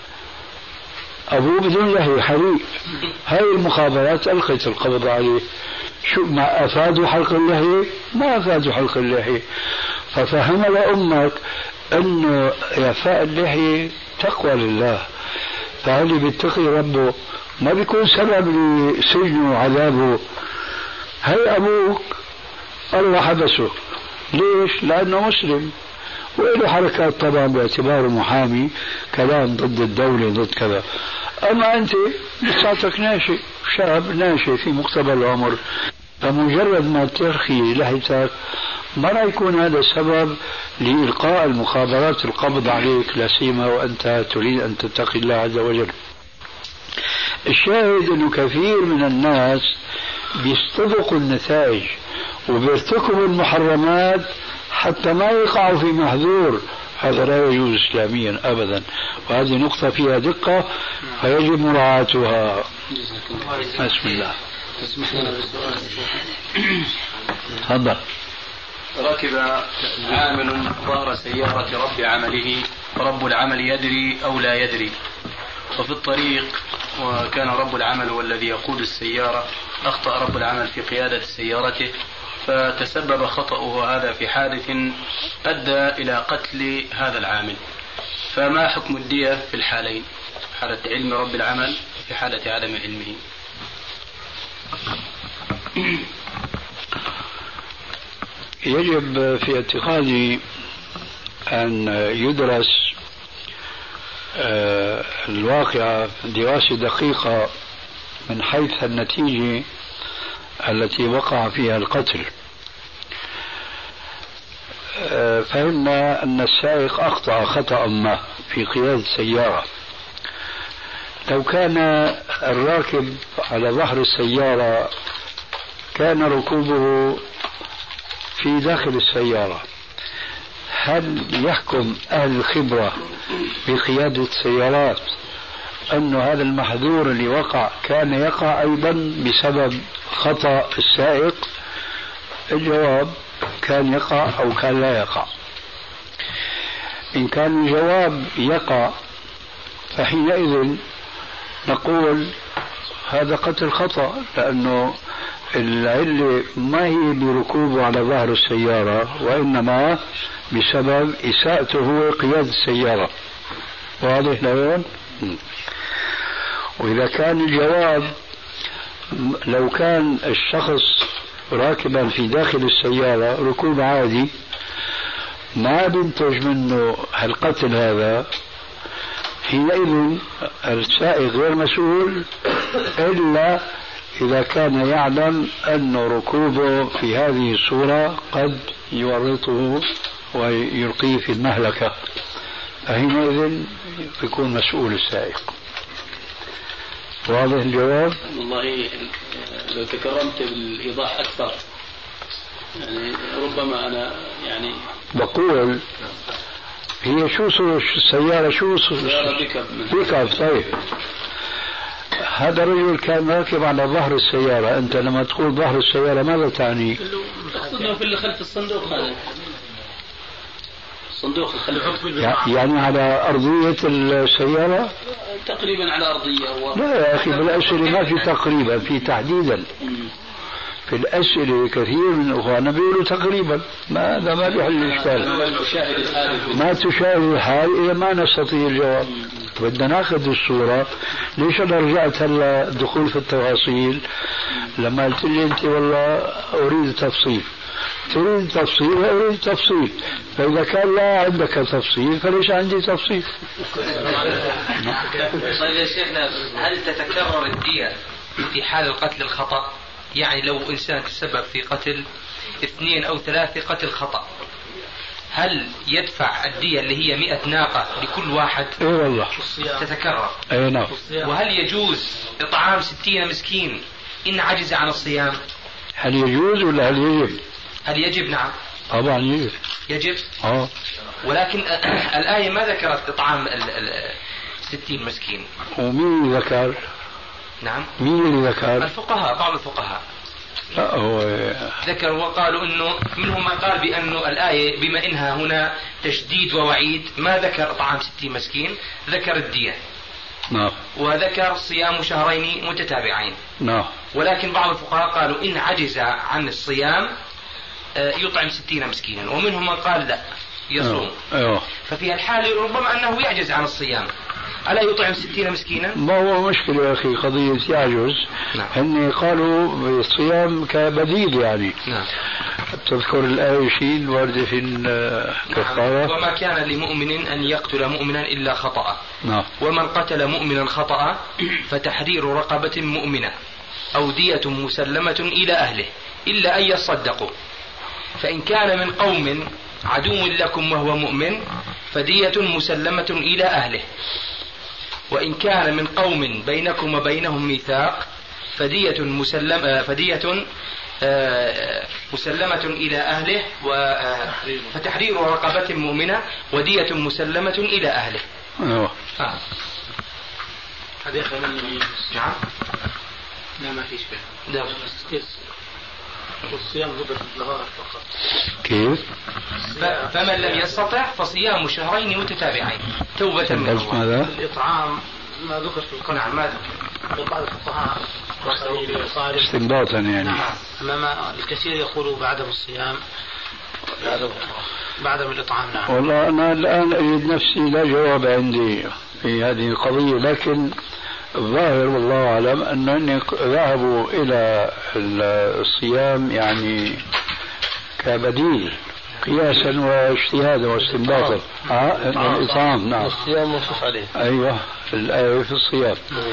S2: أبوه بدون لحية حريق، هاي المخابرات ألقت القبض عليه. شو ما أفادوا حلق اللحية؟ ما أفادوا حلق اللحية. ففهم لأمك أنه إعفاء اللحية تقوى لله، فهل بيتقي ربه ما بيكون سبب لسجنه وعذابه. هاي أبوك الله حبسه، ليش؟ لأنه مسلم وله حركات طبعا باعتباره محامي، كلام ضد الدولة ضد كذا. أما أنت لساتك ناشئ، شاب ناشئ في مقتبل العمر، فمجرد ما ترخي لحيتك ما راح يكون هذا سبب لإلقاء المخابرات القبض عليك، لا سيما وأنت تريد أن تتقي الله عز وجل. الشاهد أنه كثير من الناس بيستبقوا النتائج وبيرتكبوا المحرمات حتى ما يقعوا في محذور، هذا لا يجوز إسلاميا أبدا، وهذه نقطة فيها دقة فيجب مراعاتها. بسم الله. تفضل.
S5: ركب عامل ظهر سيارة رب عمله، فرب العمل يدري أو لا يدري، وفي الطريق وكان رب العمل هو الذي يقود السيارة، أخطأ رب العمل في قيادة سيارته، فتسبب خطأه هذا في حادث أدى إلى قتل هذا العامل. فما حكم الدية في الحالين، حالة علم رب العمل في حالة عدم علمه؟
S2: يجب في اعتقادي أن يدرس الواقعة دراسة دقيقة من حيث النتيجة التي وقع فيها القتل. فهمنا أن السائق أخطأ خطأ ما في قيادة السيارة. لو كان الراكب على ظهر السيارة كان ركوبه في داخل السيارة، هل يحكم أهل الخبرة بقيادة السيارات أن هذا المحذور اللي وقع كان يقع أيضا بسبب خطأ السائق؟ الجواب كان يقع أو كان لا يقع. إن كان الجواب يقع فحينئذ نقول هذا قتل خطأ، لأنه العلة ما هي بركوبه على ظهر السيارة، وإنما بسبب إساءته هو قيادة السيارة. واضح لون؟ وإذا كان الجواب لو كان الشخص راكبا في داخل السيارة ركوب عادي، ما بينتج منه القتل هذا، حينئذ السائق غير مسؤول إلا إذا كان يعلم أن ركوبه في هذه الصورة قد يورطه ويلقيه في المهلكة، فحينئذ يكون مسؤول السائق. واضح الجواب؟
S5: والله لو تكرمت بالإيضاح أكثر، يعني ربما أنا يعني
S2: بقول هي شو السيارة؟ شو
S5: سيارة
S2: بيكاب. طيب هذا الرجل كان راكب على ظهر السيارة. أنت لما تقول ظهر السيارة ماذا تعني؟
S5: تقصدنا في اللي خلف الصندوق هذا، الصندوق الخلفي
S2: يعني على أرضية السيارة
S5: تقريبا، على أرضية.
S2: لا يا أخي بالأسئلة ما في تقريبا، في تحديدا. في الأسئلة كثير من أخواننا بيقولوا تقريبا، هذا ما بيحل الإشكال. ما تشاهد الحال إذا ما نستطيع الجواب. بدنا ناخذ الصورة. ليش أنا رجعت هلا دخول في التفاصيل لما قلت لي أنت والله أريد تفصيل؟ تريد تفصيل وأريد تفصيل، فإذا كان لا عندك تفصيل فليش عندي تفصيل؟
S6: طيب يا شيخنا، هل تتكرر الدية في حال القتل الخطأ؟ يعني لو إنسان تسبب في قتل 2 أو 3 قتل خطأ، هل يدفع الدية اللي هي 100 ناقة لكل واحد؟
S2: اي والله
S6: تتكرر.
S2: اي نعم.
S6: وهل يجوز إطعام 60 مسكين إن عجز عن الصيام؟
S2: هل يجوز ولا هل يجب؟
S6: هل يجب؟ نعم
S2: طبعا يجب.
S6: يجب. ولكن الآية ما ذكرت إطعام 60 مسكين.
S2: ومين ذكر؟
S6: نعم
S2: مين اللي ذكر؟
S6: الفقهاء، بعض الفقهاء ذكروا وقالوا انه منهم من قال بأن الآية بما انها هنا تشديد ووعيد ما ذكر إطعام 60 مسكين، ذكر الدية.
S2: نعم.
S6: وذكر صيام شهرين متتابعين.
S2: نعم.
S6: ولكن بعض الفقهاء قالوا إن عجز عن الصيام يطعم 60 مسكينا، ومنهم من قال لا يصوم. ففي الحالة ربما أنه يعجز عن الصيام، ألا يطعم 60 مسكينا؟
S2: ما هو مشكلة يا أخي قضية يعجز.
S6: نعم.
S2: هن قالوا بالصيام كبديل يعني.
S6: نعم.
S2: تذكر الآية شيء الواردة في الكفارة.
S6: وما كان لمؤمن أن يقتل مؤمنا إلا خطأ.
S2: نعم.
S6: ومن قتل مؤمنا خطأ فتحرير رقبة مؤمنة أو دية مسلمة إلى أهله إلا أن يصدقوا، فإن كان من قوم عدو لكم وهو مؤمن فدية مسلمة إلى أهله، وإن كان من قوم بينكم وبينهم ميثاق فدية مسلمة إلى أهله فتحرير رقبة مؤمنة ودية مسلمة إلى أهله.
S5: هذا يخليني.
S6: نعم.
S5: لا ما فيش
S6: لا.
S5: الصيام ضد الظهار فقط.
S2: كيف؟
S6: فمن لم يستطع فصيام شهرين متتابعين توبة من الله.
S5: الإطعام ما ذكر في القرآن.
S6: نعم ما ذكر.
S5: بعض الفقهاء
S2: استنباطا يعني.
S5: نعم. أمام الكثير يقولوا بعدم الصيام، بعدم الإطعام. نعم.
S2: والله أنا الآن أجد نفسي لا جواب عندي في هذه القضية، لكن الظاهر والله أعلم أنهم ذهبوا إلى الصيام يعني كبديل قياسا واجتهادا واستنباطا. الإطعام. نعم.
S5: الصيام منصوص عليه.
S2: أيوه الآية في الصيام.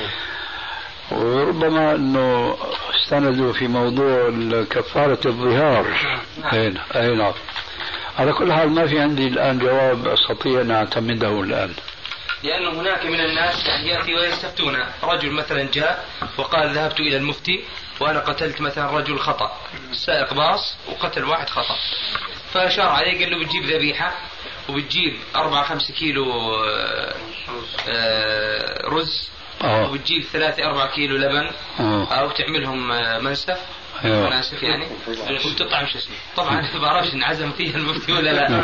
S2: وربما أنه استندوا في موضوع كفارة الظهار. أي نعم. على كل حال ما في عندي الآن جواب أستطيع أن أعتمده الآن،
S6: لأنه هناك من الناس يأتي ويستفتون. رجل مثلا جاء وقال ذهبت إلى المفتي وأنا قتلت مثلا رجل خطأ، سائق باص وقتل واحد خطأ، فأشار عليه قال له بتجيب ذبيحة وبتجيب 4-5 كيلو رز وبتجيب 3-4 كيلو لبن أو تعملهم منسف. أنا آسف يعني وتطعم شو اسمه. طبعا ما بعرفش إن عزم فيها المفتي ولا لا.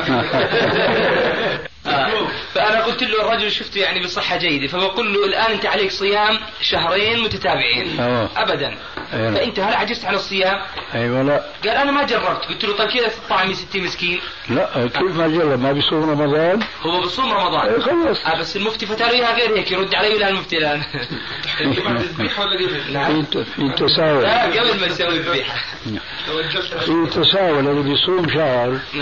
S6: فأنا قلت له الرجل شفته يعني بصحة جيدة، فبقول له الآن أنت عليك صيام شهرين متتابعين. أبدا. فأنت هل عجزت عن الصيام؟
S2: أيوة. لا.
S6: قال أنا ما جربت. قلت له طيب كذا تطعمي 60 مسكين؟
S2: لا كيف ما جرب؟ ما بيصوم رمضان؟
S6: هو بيصوم رمضان.
S2: خلص.
S6: بس المفتي فتاويها غير هيك. يرد علي ولا المفتي الآن؟
S2: في تساؤل.
S6: لا قبل ما يسوي الذبيحة.
S2: في تساؤل اللي بيصوم شهر.
S6: نعم.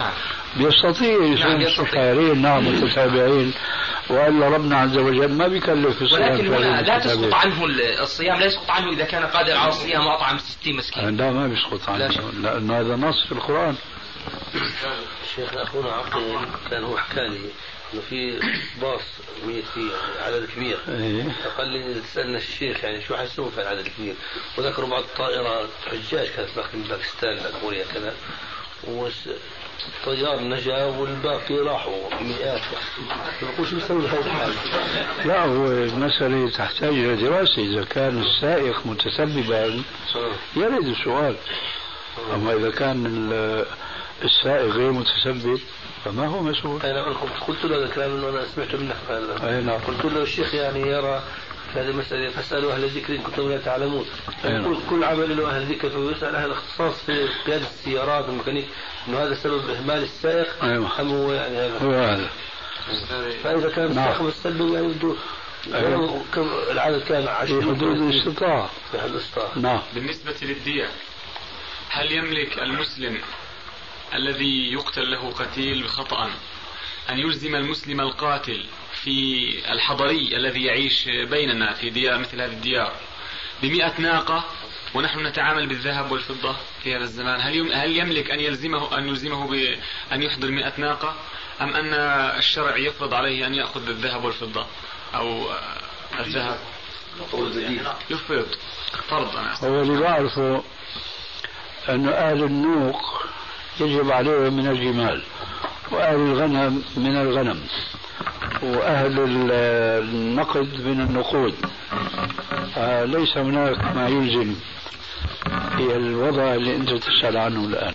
S2: بيستطيع يصوم شهرين متتابعين، وإلا ربنا عز وجل ما بيكلف الصيام.
S6: ولكن هنا لا تسقط عنه الصيام، لا يسقط عنه إذا كان قادر على الصيام وأطعم 60 مسكين.
S2: لا ما بيسقط عنه، لأنه هذا نص في القرآن.
S7: الشيخ أخونا عقل كان هو حكى لي انه في باص ميت فيه عدد كبير. فقال لي تسالنا الشيخ يعني شو حسوا في العدد الكبير، وذكروا بعض الطائرات حجاج كانت من باكستان كوريا كذا، والطيار نجا والباقي راحوا مئات. بقول شو بيسوي بهذه الحاله؟
S2: لا هو المسألة تحتاج إلى دراسة. إذا كان السائق متسببا يرد السؤال، أما إذا كان السائق غير متسبب فما هو مسؤول.
S7: أنا قلت له هذا الكلام أنه أنا سمعته منك هذا. قلت له الشيخ يعني يرى في هذه المسألة فاسألوا أهل الذكر إن كنتم لا تعلمون. كل عمل له أهل الذكر فيسأل أهل الاختصاص في قيادة السيارات والميكانيك إنه هذا سبب إهمال السائق أم هو يعني هذا. فإذا كان السائق مستسلم يعني بدون العدد كان 10
S2: في حدود الاستطاعة.
S8: نعم. بالنسبة للدية، هل يملك المسلم الذي يقتل له قتيل خطأ أن يلزم المسلم القاتل في الحضري الذي يعيش بيننا في ديار مثل هذه الديار ب100 ناقة، ونحن نتعامل بالذهب والفضة في هذا الزمان؟ هل يملك أن يلزمه بأن يحضر 100 ناقة، أم أن الشرع يفرض عليه أن يأخذ الذهب والفضة أو الذهب يفرض فرض؟
S2: هو اللي بعرفه أن أهل النوق يجب عليهم من الجمال، وأهل الغنم من الغنم، وأهل النقد من النقود. ليس هناك ما يلزم في الوضع اللي أنت تسأل عنه الآن.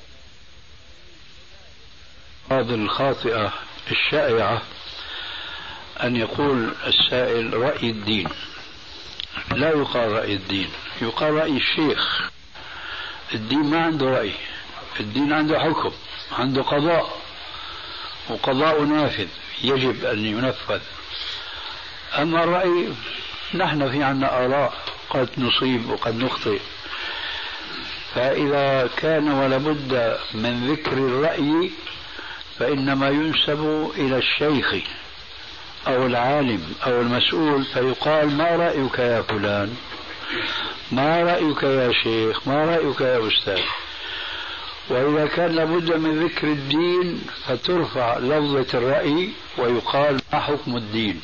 S2: هذه الخاطئة الشائعة أن يقول السائل رأي الدين. لا يقال رأي الدين، يقال رأي الشيخ. الدين ما عنده رأي، الدين عنده حكم، عنده قضاء، وقضاء نافذ يجب أن ينفذ. أما الرأي نحن في عنا آراء قد نصيب وقد نخطئ، فإذا كان ولابد من ذكر الرأي فإنما ينسب إلى الشيخ أو العالم أو المسؤول، فيقال ما رأيك يا فلان، ما رأيك يا شيخ، ما رأيك يا أستاذ. وإذا كان لابد من ذكر الدين فترفع لفظة الرأي ويقال ما حكم الدين.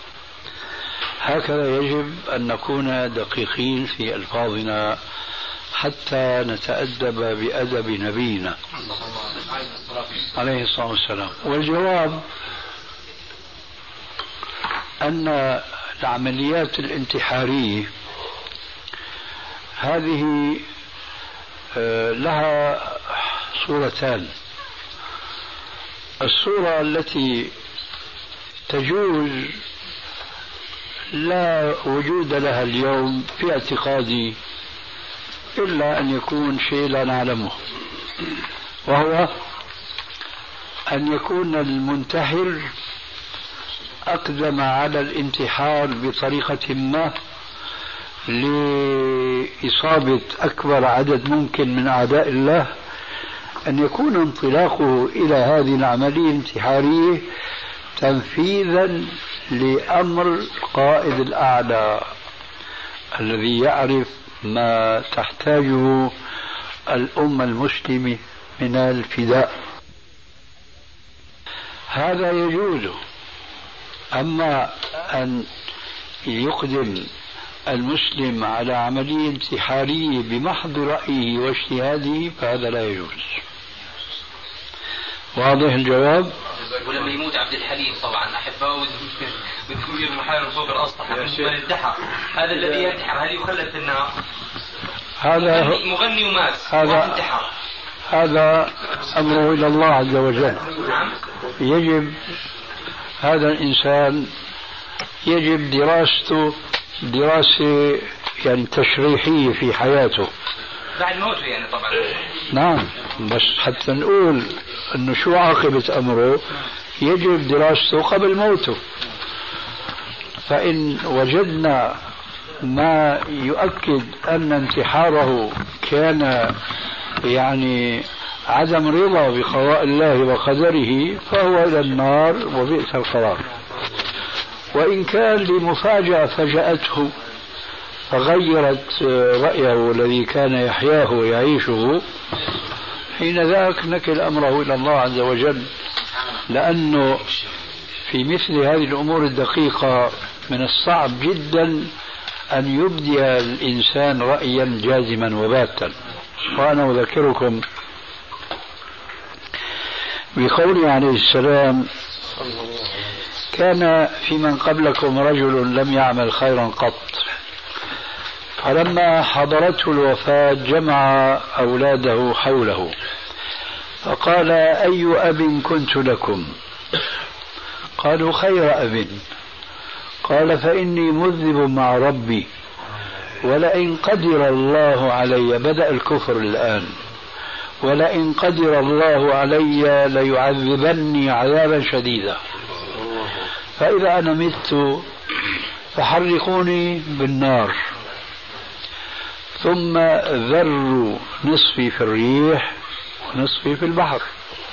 S2: هكذا يجب أن نكون دقيقين في ألفاظنا حتى نتأدب بأدب نبينا عليه الصلاة والسلام. والجواب أن العمليات الانتحارية هذه لها صورتان. الصورة التي تجوز لا وجود لها اليوم في اعتقادي إلا أن يكون شيء لا نعلمه، وهو أن يكون المنتحر أقدم على الانتحار بطريقة ما لإصابة أكبر عدد ممكن من أعداء الله، أن يكون انطلاقه إلى هذه العملية الانتحارية تنفيذا لأمر القائد الأعلى الذي يعرف ما تحتاجه الأمة المسلمة من الفداء. هذا يجوز. أما أن يقدم المسلم على عملية انتحارية بمحض رأيه واجتهاده فهذا لا يجوز. واضح الجواب؟
S6: ولما يموت عبد الحليم طبعا أحبه بدهم يرموا محارم فوق الأسطح من انتحر، هذا الذي ينتحر هل يخلد في النار؟
S2: هذا
S6: مغني ومات
S2: هذا أمره إلى الله عز وجل. يجب هذا الإنسان يجب دراسته دراسة يعني تشريحية في حياته
S6: بعد موته يعني طبعا.
S2: نعم، بس حتى نقول أنه شو عاقبة أمره يجب دراسته قبل موته. فإن وجدنا ما يؤكد أن انتحاره كان يعني عدم رضا بقضاء الله وقدره فهو إلى النار وبئس القرار. وإن كان لمفاجأة فجأته فغيرت رأيه الذي كان يحياه ويعيشه، حين ذاك نكل أمره إلى الله عز وجل، لأنه في مثل هذه الأمور الدقيقة من الصعب جدا أن يبدي الإنسان رأيا جازما وباتا. وأنا أذكركم بقوله عليه السلام: كان في من قبلكم رجل لم يعمل خيرا قط، فلما حضرته الوفاة جمع أولاده حوله فقال: أي أب كنت لكم؟ قالوا: خير أب. قال: فإني مذنب مع ربي، ولئن قدر الله علي، بدأ الكفر الآن، ولئن قدر الله علي ليعذبني عذابا شديدا، فإذا أنا مت فحرقوني بالنار ثم ذروا نصفي في الريح ونصفي في البحر.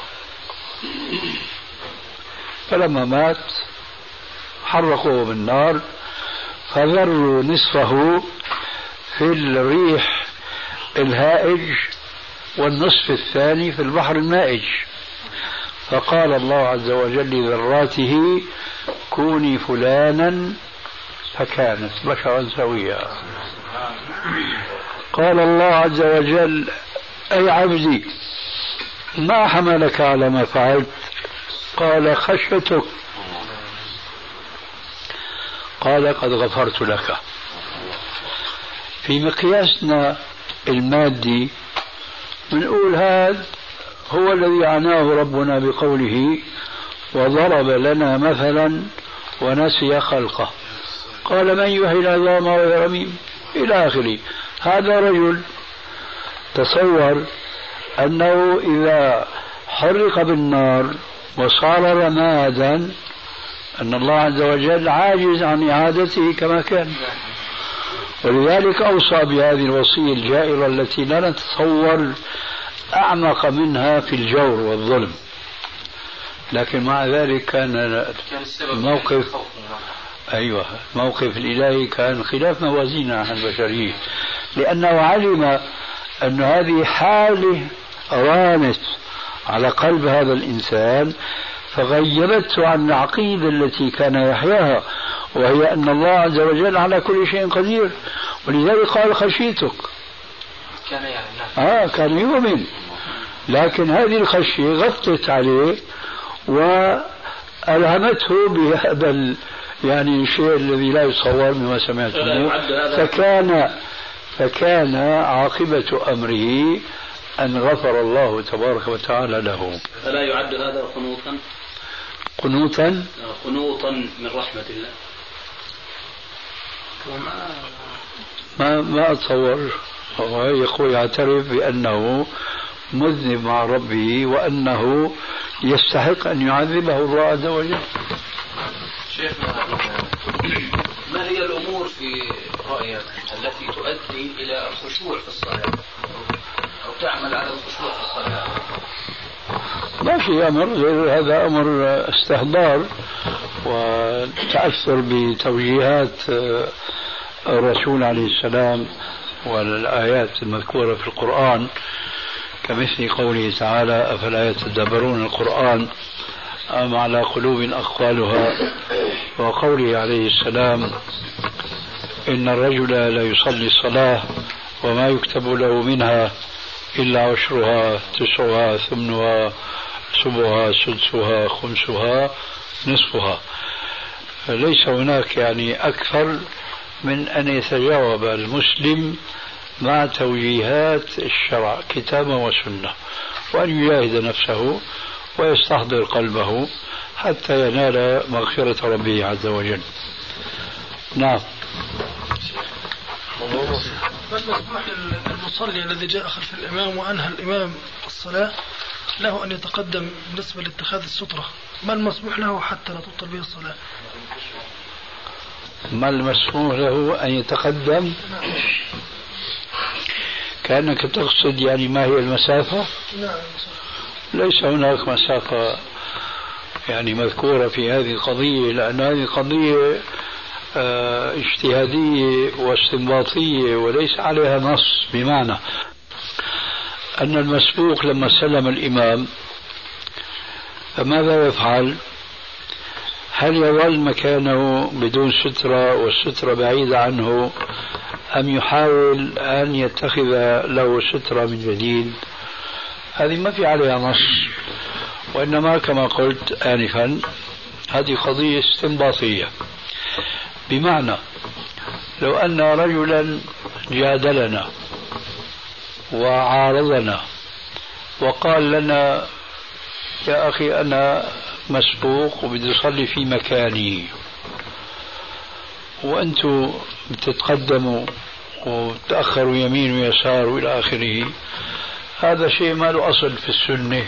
S2: فلما مات حرقوه بالنار فذروا نصفه في الريح الهائج والنصف الثاني في البحر المائج. فقال الله عز وجل لذراته: كوني فلانا، فكانت بشرا سويا. قال الله عز وجل: أي عبدي ما حملك على ما فعلت؟ قال: خشيتك. قال: قد غفرت لك. في مقياسنا المادي بنقول هذا هو الذي عناه ربنا بقوله: وضرب لنا مثلا ونسي خلقه، قال: من يحيي العظام وهي رميم، إلى آخره. هذا رجل تصور أنه إذا حرق بالنار وصار رمادا أن الله عز وجل عاجز عن إعادته كما كان، ولذلك أوصى بهذه الوصية الجائرة التي لا نتصور أعمق منها في الجور والظلم. لكن مع ذلك كان الموقف الموقف الإلهي كان خلاف موازيننا عن البشرية، لأنه علم أن هذه حالة رانت على قلب هذا الإنسان فغيبته عن العقيدة التي كان يحياها، وهي أن الله عز وجل على كل شيء قدير. ولذلك قال: خشيتك. كان يؤمن، لكن هذه الخشية غطت عليه وألهمته بهذا يعني الشيء الذي لا يتصور مما سمعته. فكان عاقبة أمره أن غفر الله تبارك وتعالى له.
S5: فلا يعد هذا قنوطا من رحمة الله؟
S2: ما أتصور. هو يقول يعترف بأنه مذنب مع ربه وأنه يستحق أن يعذبه الله عز وجل.
S6: شيخنا، ما هي الأمور في رأيك التي تؤدي إلى الخشوع في الصلاة أو تعمل على الخشوع في الصلاة؟
S2: ما في أمر غير هذا، أمر استهدار وتأثر بتوجيهات الرسول عليه السلام والآيات المذكورة في القرآن، كمثل قوله تعالى: أفلا يتدبرون القرآن أم على قلوب أقفالها، وقوله عليه السلام: إن الرجل لا يصلي الصلاة وما يكتب له منها إلا عشرها تسعها ثمنها سبعها سدسها خمسها نصفها. ليس هناك يعني أكثر من أن يتجاوب المسلم مع توجيهات الشرع كتابا وسنة، وأن يجاهد نفسه ويستحضر قلبه حتى ينال مغفرة ربه عز وجل. نعم.
S9: ما المسموح للمصلي الذي جاء خلف الإمام وأنهى الإمام الصلاة له أن يتقدم بالنسبة لاتخاذ السترة؟ ما المسموح له حتى لا تبطل به الصلاة؟
S2: ما المسموح له أن يتقدم؟ كأنك تقصد يعني ما هي المسافة؟
S9: نعم.
S2: ليس هناك مسافة يعني مذكورة في هذه القضية، لأن هذه قضية اجتهادية واستنباطية وليس عليها نص، بمعنى أن المسبوق لما سلم الإمام فماذا يفعل؟ هل يظل مكانه بدون سترة والسترة بعيدة عنه، أم يحاول أن يتخذ له سترة من جديد؟ هذه ما في عليها نص، وإنما كما قلت آنفا هذه قضية استنباطية. بمعنى لو أن رجلا جادلنا وعارضنا وقال لنا يا أخي أنا مسبوق وبدي أصلي في مكاني وأنتم بتتقدموا وتأخروا يمين ويسار وإلى آخره، هذا شيء ما له أصل في السنة،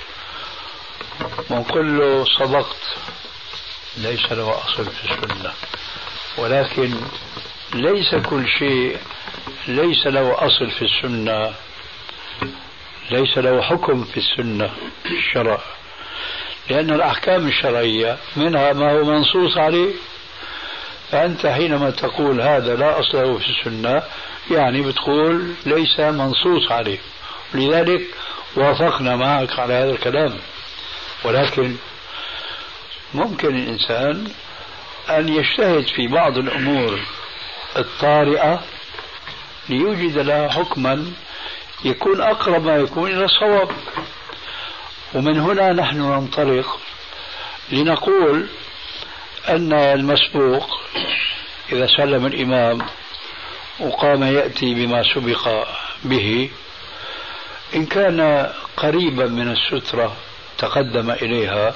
S2: ونقول له صدقت، ليس له أصل في السنة. ولكن ليس كل شيء ليس له أصل في السنة ليس له حكم في السنة في الشرع، لأن الأحكام الشرعية منها ما هو منصوص عليه، فأنت حينما تقول هذا لا أصل له في السنة يعني بتقول ليس منصوص عليه، لذلك وافقنا معك على هذا الكلام. ولكن ممكن الإنسان أن يجتهد في بعض الأمور الطارئة ليوجد لها حكما يكون أقرب ما يكون إلى الصواب. ومن هنا نحن ننطلق لنقول أن المسبوق إذا سلم الإمام وقام يأتي بما سبق به، إن كان قريبا من السترة تقدم إليها،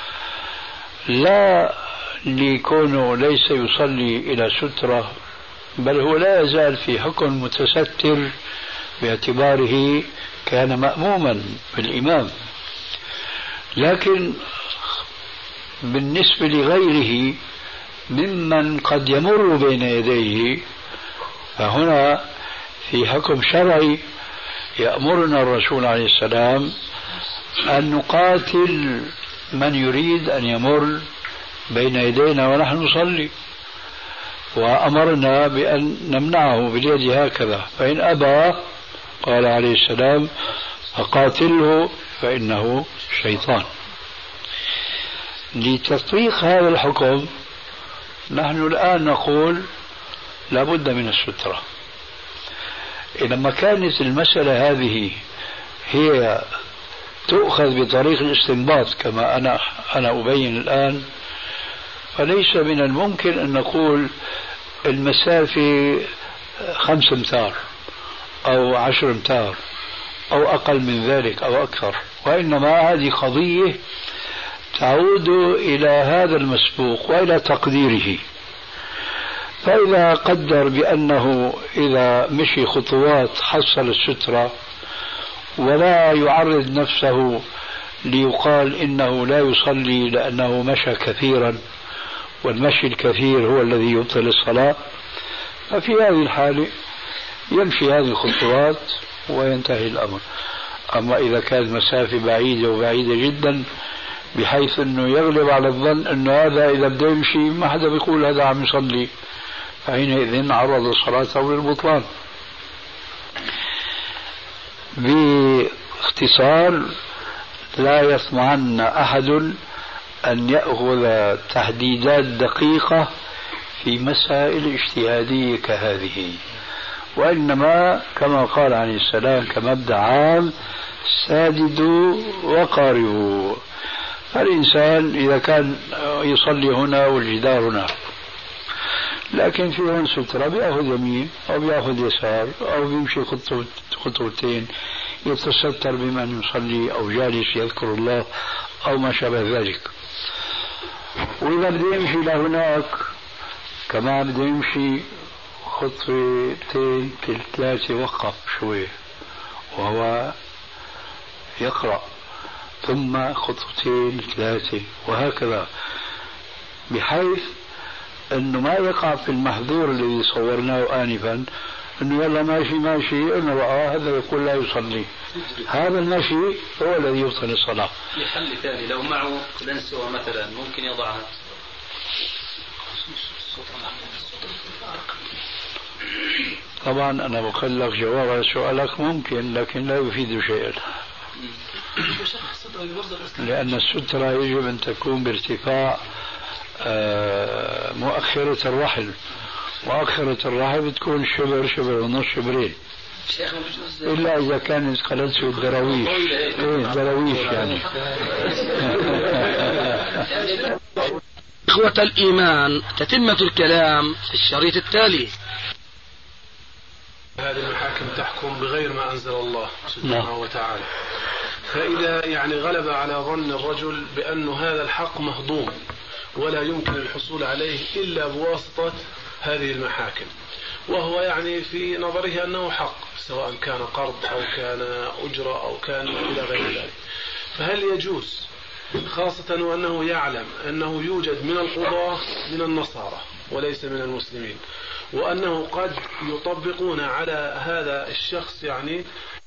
S2: لا ليكونه ليس يصلي إلى سترة، بل هو لا يزال في حكم متستر باعتباره كان مأموما بالإمام. لكن بالنسبة لغيره ممن قد يمر بين يديه، فهنا في حكم شرعي يأمرنا الرسول عليه السلام أن نقاتل من يريد أن يمر بين يدينا ونحن نصلي، وأمرنا بأن نمنعه باليد هكذا، فإن أبى قال عليه السلام فقاتله فإنه شيطان. لتطبيق هذا الحكم نحن الآن نقول لابد من السترة. لما كانت المسألة هذه هي تؤخذ بطريق الاستنباط كما أنا أبين الآن، فليس من الممكن أن نقول المسافة 5 أمتار أو 10 أمتار أو أقل من ذلك أو أكثر، وإنما هذه قضية تعود إلى هذا المسبوق وإلى تقديره. فإذا قدر بأنه إذا مشي خطوات حصل السترة ولا يعرض نفسه ليقال إنه لا يصلي لأنه مشى كثيرا، والمشي الكثير هو الذي يبطل الصلاة، ففي هذه الحالة يمشي هذه الخطوات وينتهي الأمر. أما إذا كانت مسافة بعيدة وبعيدة جدا بحيث أنه يغلب على الظن أنه هذا إذا بده يمشي ما حدا بيقول هذا عم يصلي، فحينئذ عرض صلاته للبطلان. باختصار لا يطمعن أحد أن يأخذ تحديدات دقيقة في مسائل اجتهادية كهذه، وإنما كما قال عليه السلام كمبدأ عام ساددوا وقاربوا. فالإنسان إذا كان يصلي هنا والجدار هنا لكن في هون سترة بيأخذ يمين أو بيأخذ يسار أو بيمشي خطوتين يتستر بمن يصلي أو جالس يذكر الله أو ما شابه ذلك. وإذا بده يمشي لهناك كما بده يمشي خطوتين 3 وقف شوي وهو يقرأ، ثم خطوتين 3 وهكذا، بحيث أنه ما يقع في المحظور الذي صورناه آنفا انه يلا ماشي قلنا هذا يقول لا يصلي، هذا المشي هو الذي يبطل الصلاة.
S5: في حل ثاني، لو معه لنسوة مثلا ممكن يضعها.
S2: طبعا أنا بقول لك جواب على سؤالك ممكن، لكن لا يفيد شيئا، لأن السترة يجب أن تكون بارتفاع مؤخرة الرحل، مؤخرة الرحل بتكون شبر ونص شبرين، إلا إذا كانت قلنسوة الدراويش. دراويش يعني.
S10: إخوة الإيمان، تتمة الكلام في الشريط التالي.
S11: هذه المحاكم تحكم بغير ما أنزل الله سبحانه وتعالى، فإذا يعني غلب على ظن الرجل بأن هذا الحق مهضوم ولا يمكن الحصول عليه إلا بواسطة هذه المحاكم، وهو يعني في نظره أنه حق، سواء كان قرض أو كان أجرة أو كان إلى غير ذلك، فهل يجوز، خاصة وأنه يعلم أنه يوجد من القضاة من النصارى وليس من المسلمين، وأنه قد يطبقون على هذا الشخص يعني